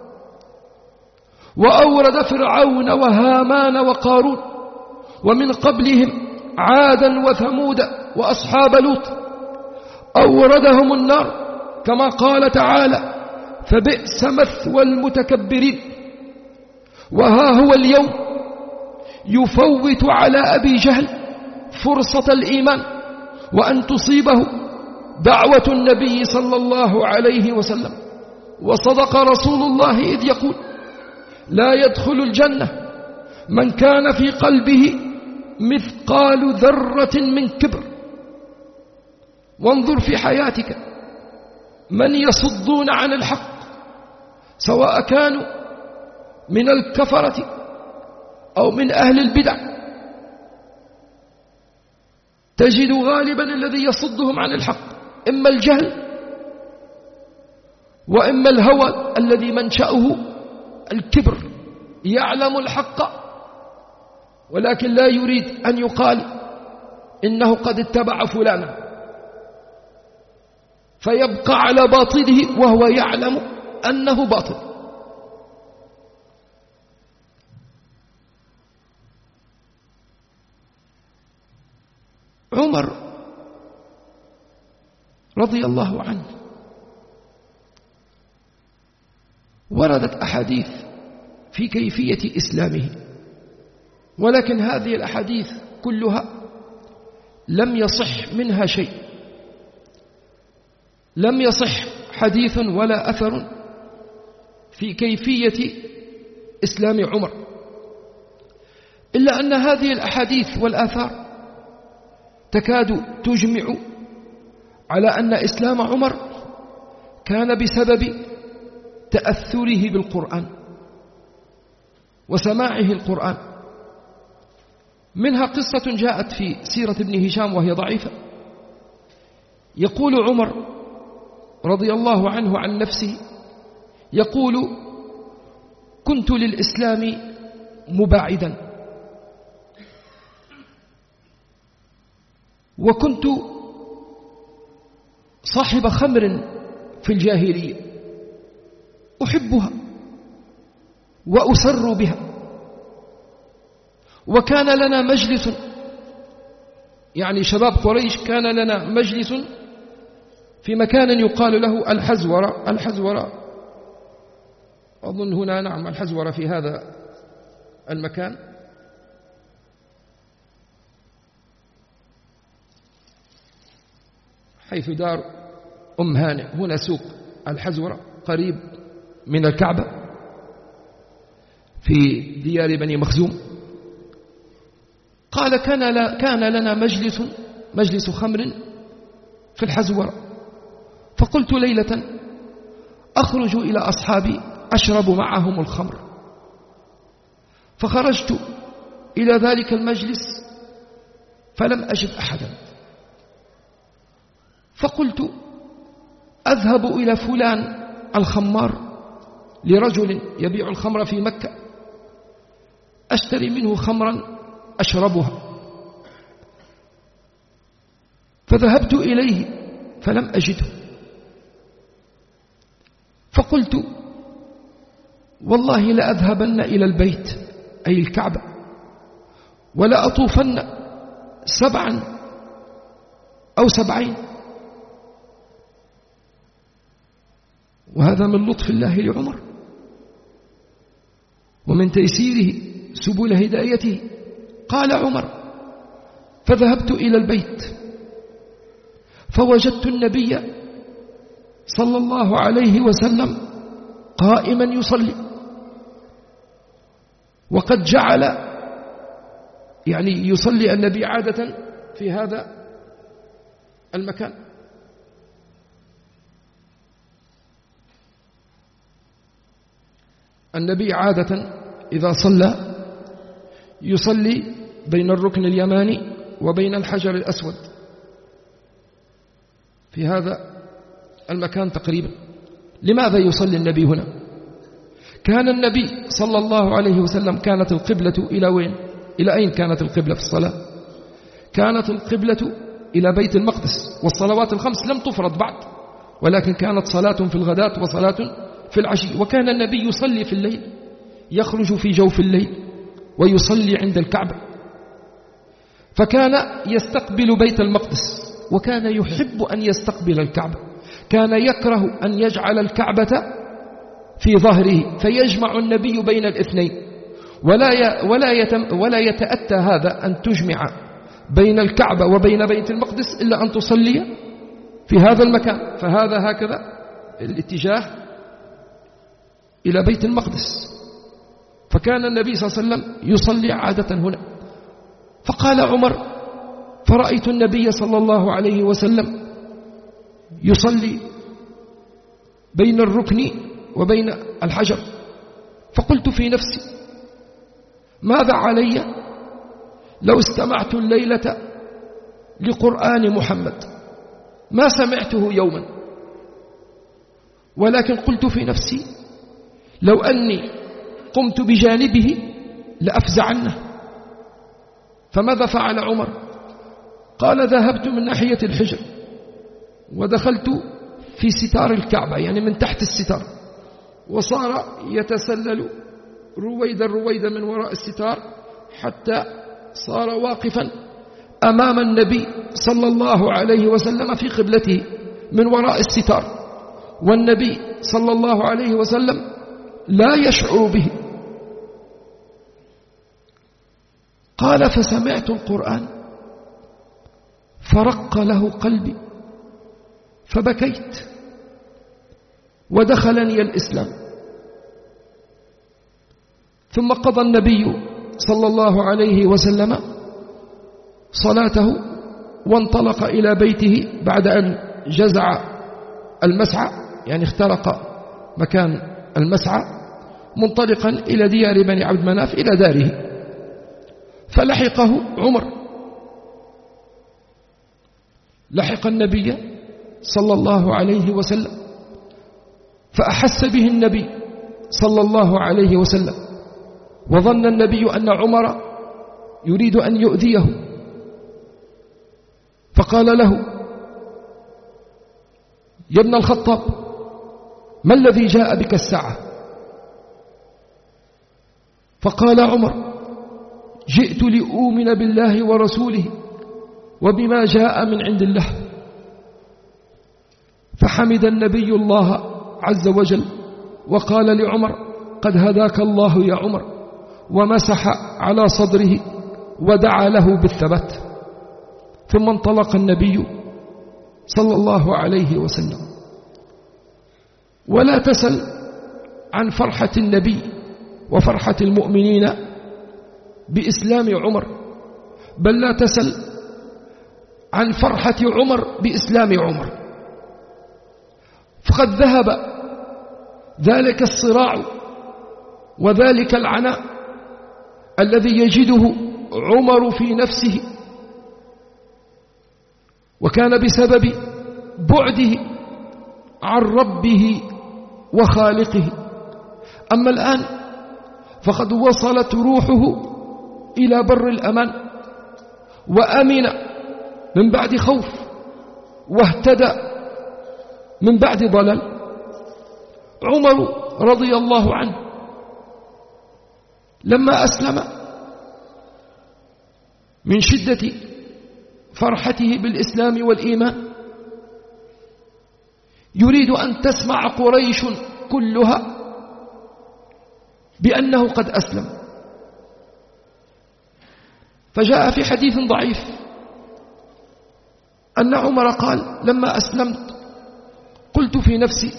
وأورد فرعون وهامان وقارون، ومن قبلهم عادا وثمود وأصحاب لوط، أوردهم النار كما قال تعالى: فبئس مثوى المتكبرين. وها هو اليوم يفوت على أبي جهل فرصة الإيمان وأن تصيبه دعوة النبي صلى الله عليه وسلم. وصدق رسول الله إذ يقول: لا يدخل الجنة من كان في قلبه مثقال ذرة من كبر. وانظر في حياتك من يصدون عن الحق، سواء كانوا من الكفرة أو من أهل البدع، تجد غالبا الذي يصدهم عن الحق إما الجهل وإما الهوى الذي منشأه الكبر. يعلم الحق ولكن لا يريد أن يقال إنه قد اتبع فلانا، فيبقى على باطله وهو يعلم أنه باطل. عمر رضي الله عنه وردت أحاديث في كيفية إسلامه، ولكن هذه الأحاديث كلها لم يصح منها شيء، لم يصح حديث ولا أثر في كيفية إسلام عمر، إلا أن هذه الأحاديث والآثار تكاد تجمع على أن إسلام عمر كان بسبب تأثره بالقرآن وسماعه القرآن. منها قصة جاءت في سيرة ابن هشام وهي ضعيفة. يقول عمر رضي الله عنه عن نفسه، يقول: كنت للإسلام مباعدا، وكنت صاحب خمر في الجاهلية أحبها وأسر بها، وكان لنا مجلس، يعني شباب قريش كان لنا مجلس في مكان يقال له الحزورة. الحزورة أظن هنا، نعم، الحزورة في هذا المكان. حيث دار أم هانئ، هنا سوق الحزورة قريب من الكعبة في ديار بني مخزوم. قال: كان, كان لنا مجلس مجلس خمر في الحزورة، فقلت ليلة أخرج إلى أصحابي أشرب معهم الخمر، فخرجت إلى ذلك المجلس فلم أجد أحدا، فقلت أذهب إلى فلان الخمار لرجل يبيع الخمر في مكة أشتري منه خمرا أشربها، فذهبت إليه فلم أجده، فقلت والله لأذهبن إلى البيت أي الكعبة ولا أطوفن سبعا أو سبعين. وهذا من لطف الله لعمر ومن تيسيره سبل هدايته. قال عمر: فذهبت إلى البيت فوجدت النبي صلى الله عليه وسلم قائما يصلي، وقد جعل يعني يصلي النبي عادة في هذا المكان. النبي عادة إذا صلى يصلي بين الركن اليماني وبين الحجر الأسود في هذا المكان تقريبا. لماذا يصلي النبي هنا؟ كان النبي صلى الله عليه وسلم كانت القبلة إلى وين؟ إلى أين كانت القبلة في الصلاة؟ كانت القبلة إلى بيت المقدس، والصلوات الخمس لم تفرض بعد، ولكن كانت صلاة في الغداة وصلاة في العشي. وكان النبي يصلي في الليل، يخرج في جوف الليل ويصلي عند الكعبة، فكان يستقبل بيت المقدس وكان يحب أن يستقبل الكعبة. كان يكره أن يجعل الكعبة في ظهره فيجمع النبي بين الاثنين، ولا ولا يتم ولا يتأتى هذا أن تجمع بين الكعبة وبين بيت المقدس إلا أن تصلي في هذا المكان، فهذا هكذا الاتجاه إلى بيت المقدس. فكان النبي صلى الله عليه وسلم يصلي عادة هنا. فقال عمر: فرأيت النبي صلى الله عليه وسلم يصلي بين الركن وبين الحجر، فقلت في نفسي: ماذا علي لو استمعت الليلة لقرآن محمد؟ ما سمعته يوما، ولكن قلت في نفسي: لو أني قمت بجانبه لأفزعنه. فماذا فعل عمر؟ قال: ذهبت من ناحية الحجر ودخلت في ستار الكعبة، يعني من تحت الستار، وصار يتسلل رويدا رويدا من وراء الستار حتى صار واقفا أمام النبي صلى الله عليه وسلم في قبلته من وراء الستار، والنبي صلى الله عليه وسلم لا يشعر به. قال: فسمعت القرآن فرق له قلبي فبكيت ودخلني الإسلام. ثم قضى النبي صلى الله عليه وسلم صلاته وانطلق إلى بيته بعد أن جزع المسعى، يعني اخترق مكان المسعى، منطلقا إلى ديار بني عبد مناف إلى داره. فلحقه عمر، لحق النبي صلى الله عليه وسلم، فأحس به النبي صلى الله عليه وسلم، وظن النبي أن عمر يريد أن يؤذيه، فقال له: يا ابن الخطاب، ما الذي جاء بك الساعة؟ فقال عمر: جئت لأؤمن بالله ورسوله وبما جاء من عند الله. فحمد النبي الله عز وجل وقال لعمر: قد هداك الله يا عمر، ومسح على صدره ودعا له بالثبات. ثم انطلق النبي صلى الله عليه وسلم. ولا تسل عن فرحة النبي وفرحة المؤمنين بإسلام عمر، بل لا تسل عن فرحة عمر بإسلام عمر، فقد ذهب ذلك الصراع وذلك العناء الذي يجده عمر في نفسه، وكان بسبب بعده عن ربه وخالقه. أما الآن فقد وصلت روحه إلى بر الأمان، وأمن من بعد خوف، واهتدى من بعد ضلال. عمر رضي الله عنه لما أسلم من شدة فرحته بالإسلام والإيمان يريد أن تسمع قريش كلها بأنه قد أسلم. فجاء في حديث ضعيف أن عمر قال: لما أسلمت قلت في نفسي: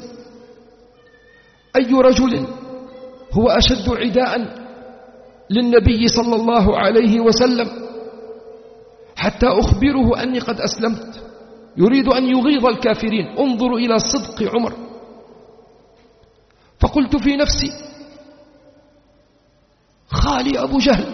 أي رجل هو أشد عداء للنبي صلى الله عليه وسلم حتى أخبره أني قد أسلمت، يريد أن يغيظ الكافرين. انظروا إلى صدق عمر. فقلت في نفسي: خالي أبو جهل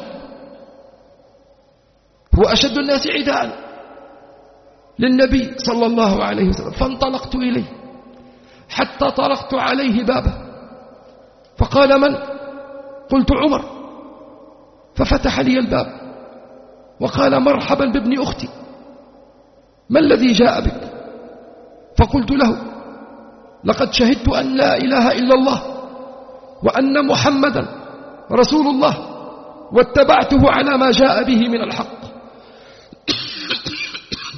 هو أشد الناس عداء للنبي صلى الله عليه وسلم. فانطلقت إليه حتى طرقت عليه بابه، فقال: من؟ قلت: عمر. ففتح لي الباب وقال: مرحبا بابن أختي، ما الذي جاء بك؟ فقلت له: لقد شهدت أن لا إله إلا الله وأن محمدا رسول الله، واتبعته على ما جاء به من الحق.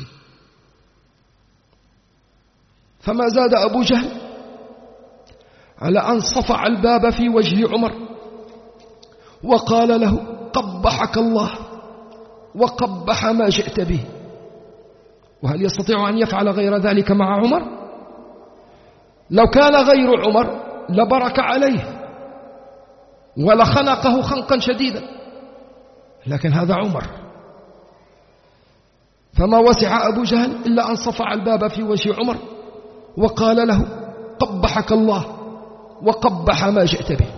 فما زاد أبو جهل على أن صفع الباب في وجه عمر وقال له: قبحك الله وقبح ما جئت به. وهل يستطيع أن يفعل غير ذلك مع عمر؟ لو كان غير عمر لبرك عليه ولخنقه خنقا شديدا، لكن هذا عمر، فما وسع أبو جهل إلا أن صفع الباب في وجه عمر وقال له: قبحك الله وقبح ما جئت به.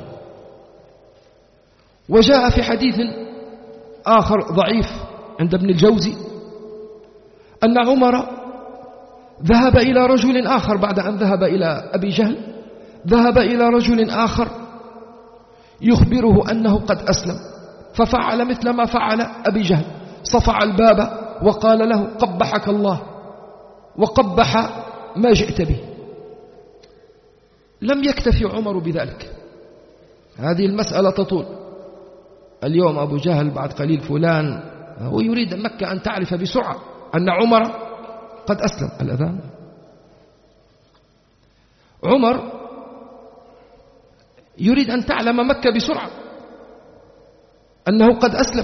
وجاء في حديث آخر ضعيف عند ابن الجوزي أن عمر ذهب إلى رجل آخر بعد أن ذهب إلى أبي جهل، ذهب إلى رجل آخر يخبره أنه قد أسلم، ففعل مثل ما فعل أبي جهل، صفع الباب وقال له: قبحك الله وقبح ما جئت به. لم يكتفي عمر بذلك، هذه المسألة تطول. اليوم أبو جهل بعد قليل فلان، هو يريد مكة أن تعرف بسرعة أن عمر قد أسلم. الأذان. عمر يريد أن تعلم مكة بسرعة أنه قد أسلم،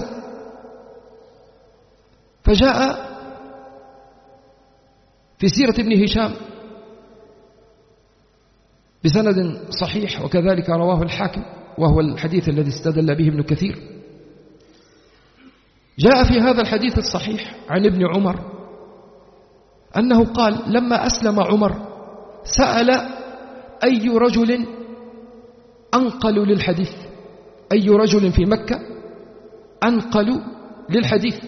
فجاء في سيرة ابن هشام بسند صحيح، وكذلك رواه الحاكم، وهو الحديث الذي استدل به ابن كثير. جاء في هذا الحديث الصحيح عن ابن عمر أنه قال: لما أسلم عمر سأل أي رجل أنقل للحديث، أي رجل في مكة أنقل للحديث،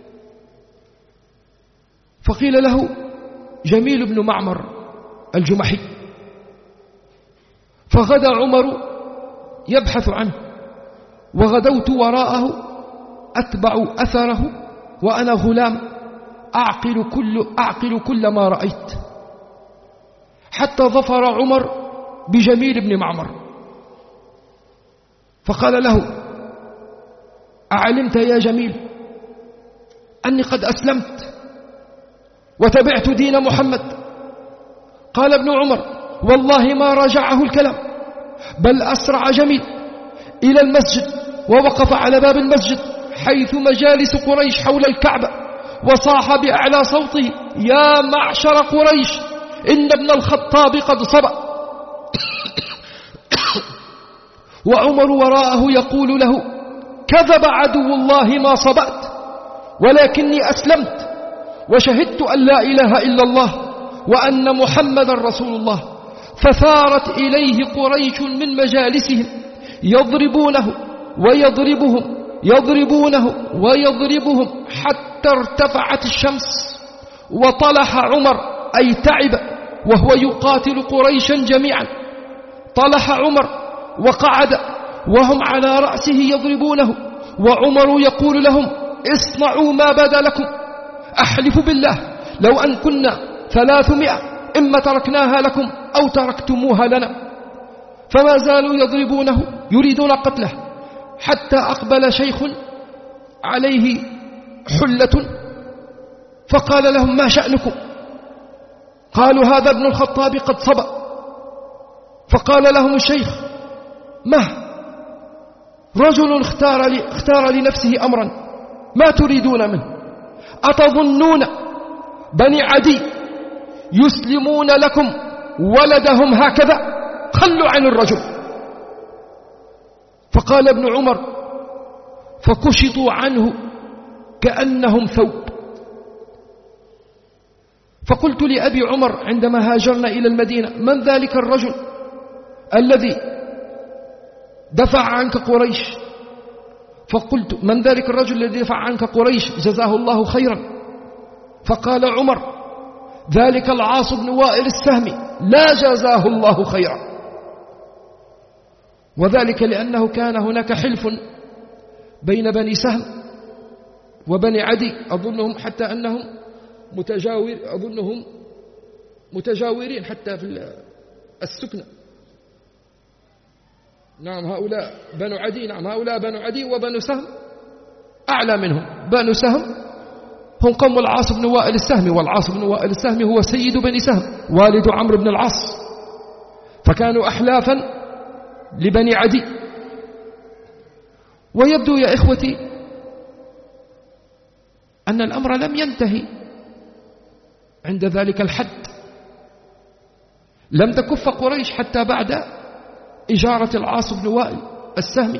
فقيل له جميل بن معمر الجمحي، فغدا عمر يبحث عنه، وغدوت وراءه أتبع أثره وأنا غلام أعقل كل, أعقل كل ما رأيت، حتى ظفر عمر بجميل بن معمر، فقال له: أعلمت يا جميل أني قد أسلمت وتبعت دين محمد؟ قال ابن عمر: والله ما راجعه الكلام، بل أسرع جميل إلى المسجد ووقف على باب المسجد حيث مجالس قريش حول الكعبة، وصاح بأعلى صوته: يا معشر قريش، إن ابن الخطاب قد صبأ. وعمر وراءه يقول له: كذب عدو الله ما صبأت، ولكني أسلمت وشهدت أن لا إله إلا الله وأن محمد رسول الله. فثارت إليه قريش من مجالسهم يضربونه ويضربهم يضربونه ويضربهم حتى ارتفعت الشمس، وطلح عمر أي تعب وهو يقاتل قريشا جميعا. طلح عمر وقعد وهم على رأسه يضربونه، وعمر يقول لهم: اصنعوا ما بدا لكم، أحلف بالله لو أن كنا ثلاثمائة إما تركناها لكم أو تركتموها لنا. فما زالوا يضربونه يريدون قتله، حتى أقبل شيخ عليه حلة فقال لهم: ما شأنكم؟ قالوا: هذا ابن الخطاب قد صبأ. فقال لهم الشيخ: ما رجل اختار, لي اختار لنفسه أمرا ما تريدون منه؟ أتظنون بني عدي يسلمون لكم ولدهم هكذا؟ خلوا عن الرجل. فقال ابن عمر: فكشطوا عنه كأنهم ثوب. فقلت لأبي عمر عندما هاجرنا إلى المدينة: من ذلك الرجل الذي دفع عنك قريش؟ فقلت: من ذلك الرجل الذي دفع عنك قريش جزاه الله خيرا. فقال عمر: ذلك العاص بن وائل السهمي لا جزاه الله خيرا. وذلك لأنه كان هناك حلف بين بني سهم وبني عدي، أظنهم حتى أنهم متجاور أظنهم متجاورين حتى في السكنة. نعم، هؤلاء بنو عدي، نعم هؤلاء بنو عدي، وبنو سهم أعلى منهم. بنو سهم هم قوم العاص بن وائل السهمي، والعاص بن وائل السهمي هو سيد بني سهم والد عمرو بن العاص. فكانوا أحلافا لبني عدي. ويبدو يا إخوتي أن الأمر لم ينتهي عند ذلك الحد. لم تكف قريش حتى بعد إجارة العاص بن وائل السهمي،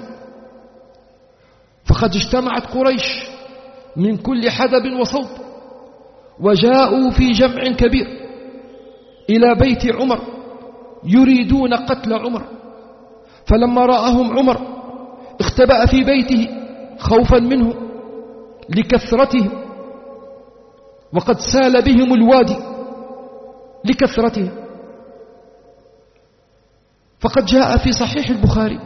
فقد اجتمعت قريش من كل حدب وصوب وجاءوا في جمع كبير إلى بيت عمر يريدون قتل عمر. فلما رآهم عمر اختبأ في بيته خوفا منه لكثرتهم، وقد سال بهم الوادي لكثرتهم. فقد جاء في صحيح البخاري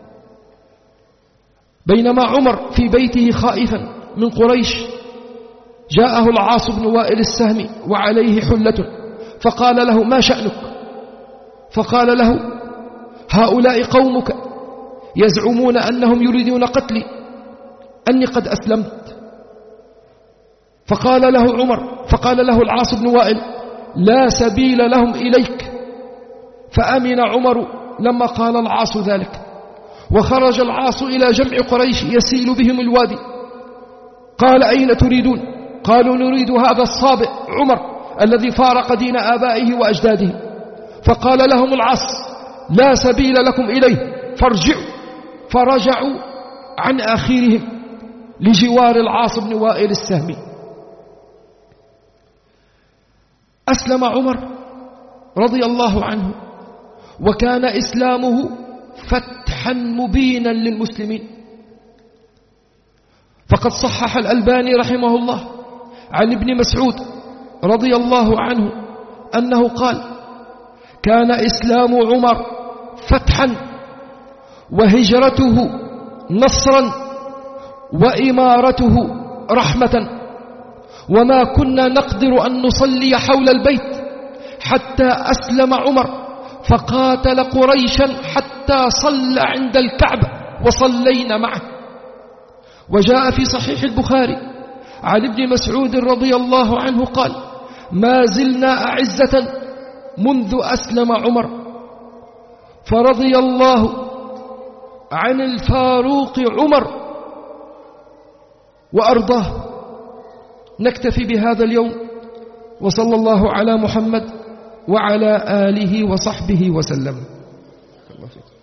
بينما عمر في بيته خائفا من قريش جاءه العاص بن وائل السهمي وعليه حلة، فقال له: ما شأنك؟ فقال له: هؤلاء قومك يزعمون أنهم يريدون قتلي، أني قد أسلمت. فقال له عمر فقال له العاص بن وائل: لا سبيل لهم إليك. فأمن عمر لما قال العاص ذلك، وخرج العاص إلى جمع قريش يسيل بهم الوادي. قال: أين تريدون؟ قالوا: نريد هذا الصابئ عمر الذي فارق دين آبائه وأجداده. فقال لهم العاص: لا سبيل لكم إليه، فارجعوا. فرجعوا عن آخرهم لجوار العاص بن وائل السهمي. أسلم عمر رضي الله عنه، وكان إسلامه فتحا مبينا للمسلمين. فقد صحح الألباني رحمه الله عن ابن مسعود رضي الله عنه أنه قال: كان إسلام عمر فتحا، وهجرته نصرا، وإمارته رحمة، وما كنا نقدر أن نصلي حول البيت حتى أسلم عمر، فقاتل قريشا حتى صلى عند الكعبة وصلينا معه. وجاء في صحيح البخاري عن ابن مسعود رضي الله عنه قال: ما زلنا أعزة منذ أسلم عمر. فرضي الله عن الفاروق عمر وأرضاه. نكتفي بهذا اليوم، وصلى الله على محمد وعلى آله وصحبه وسلم. الله فيك.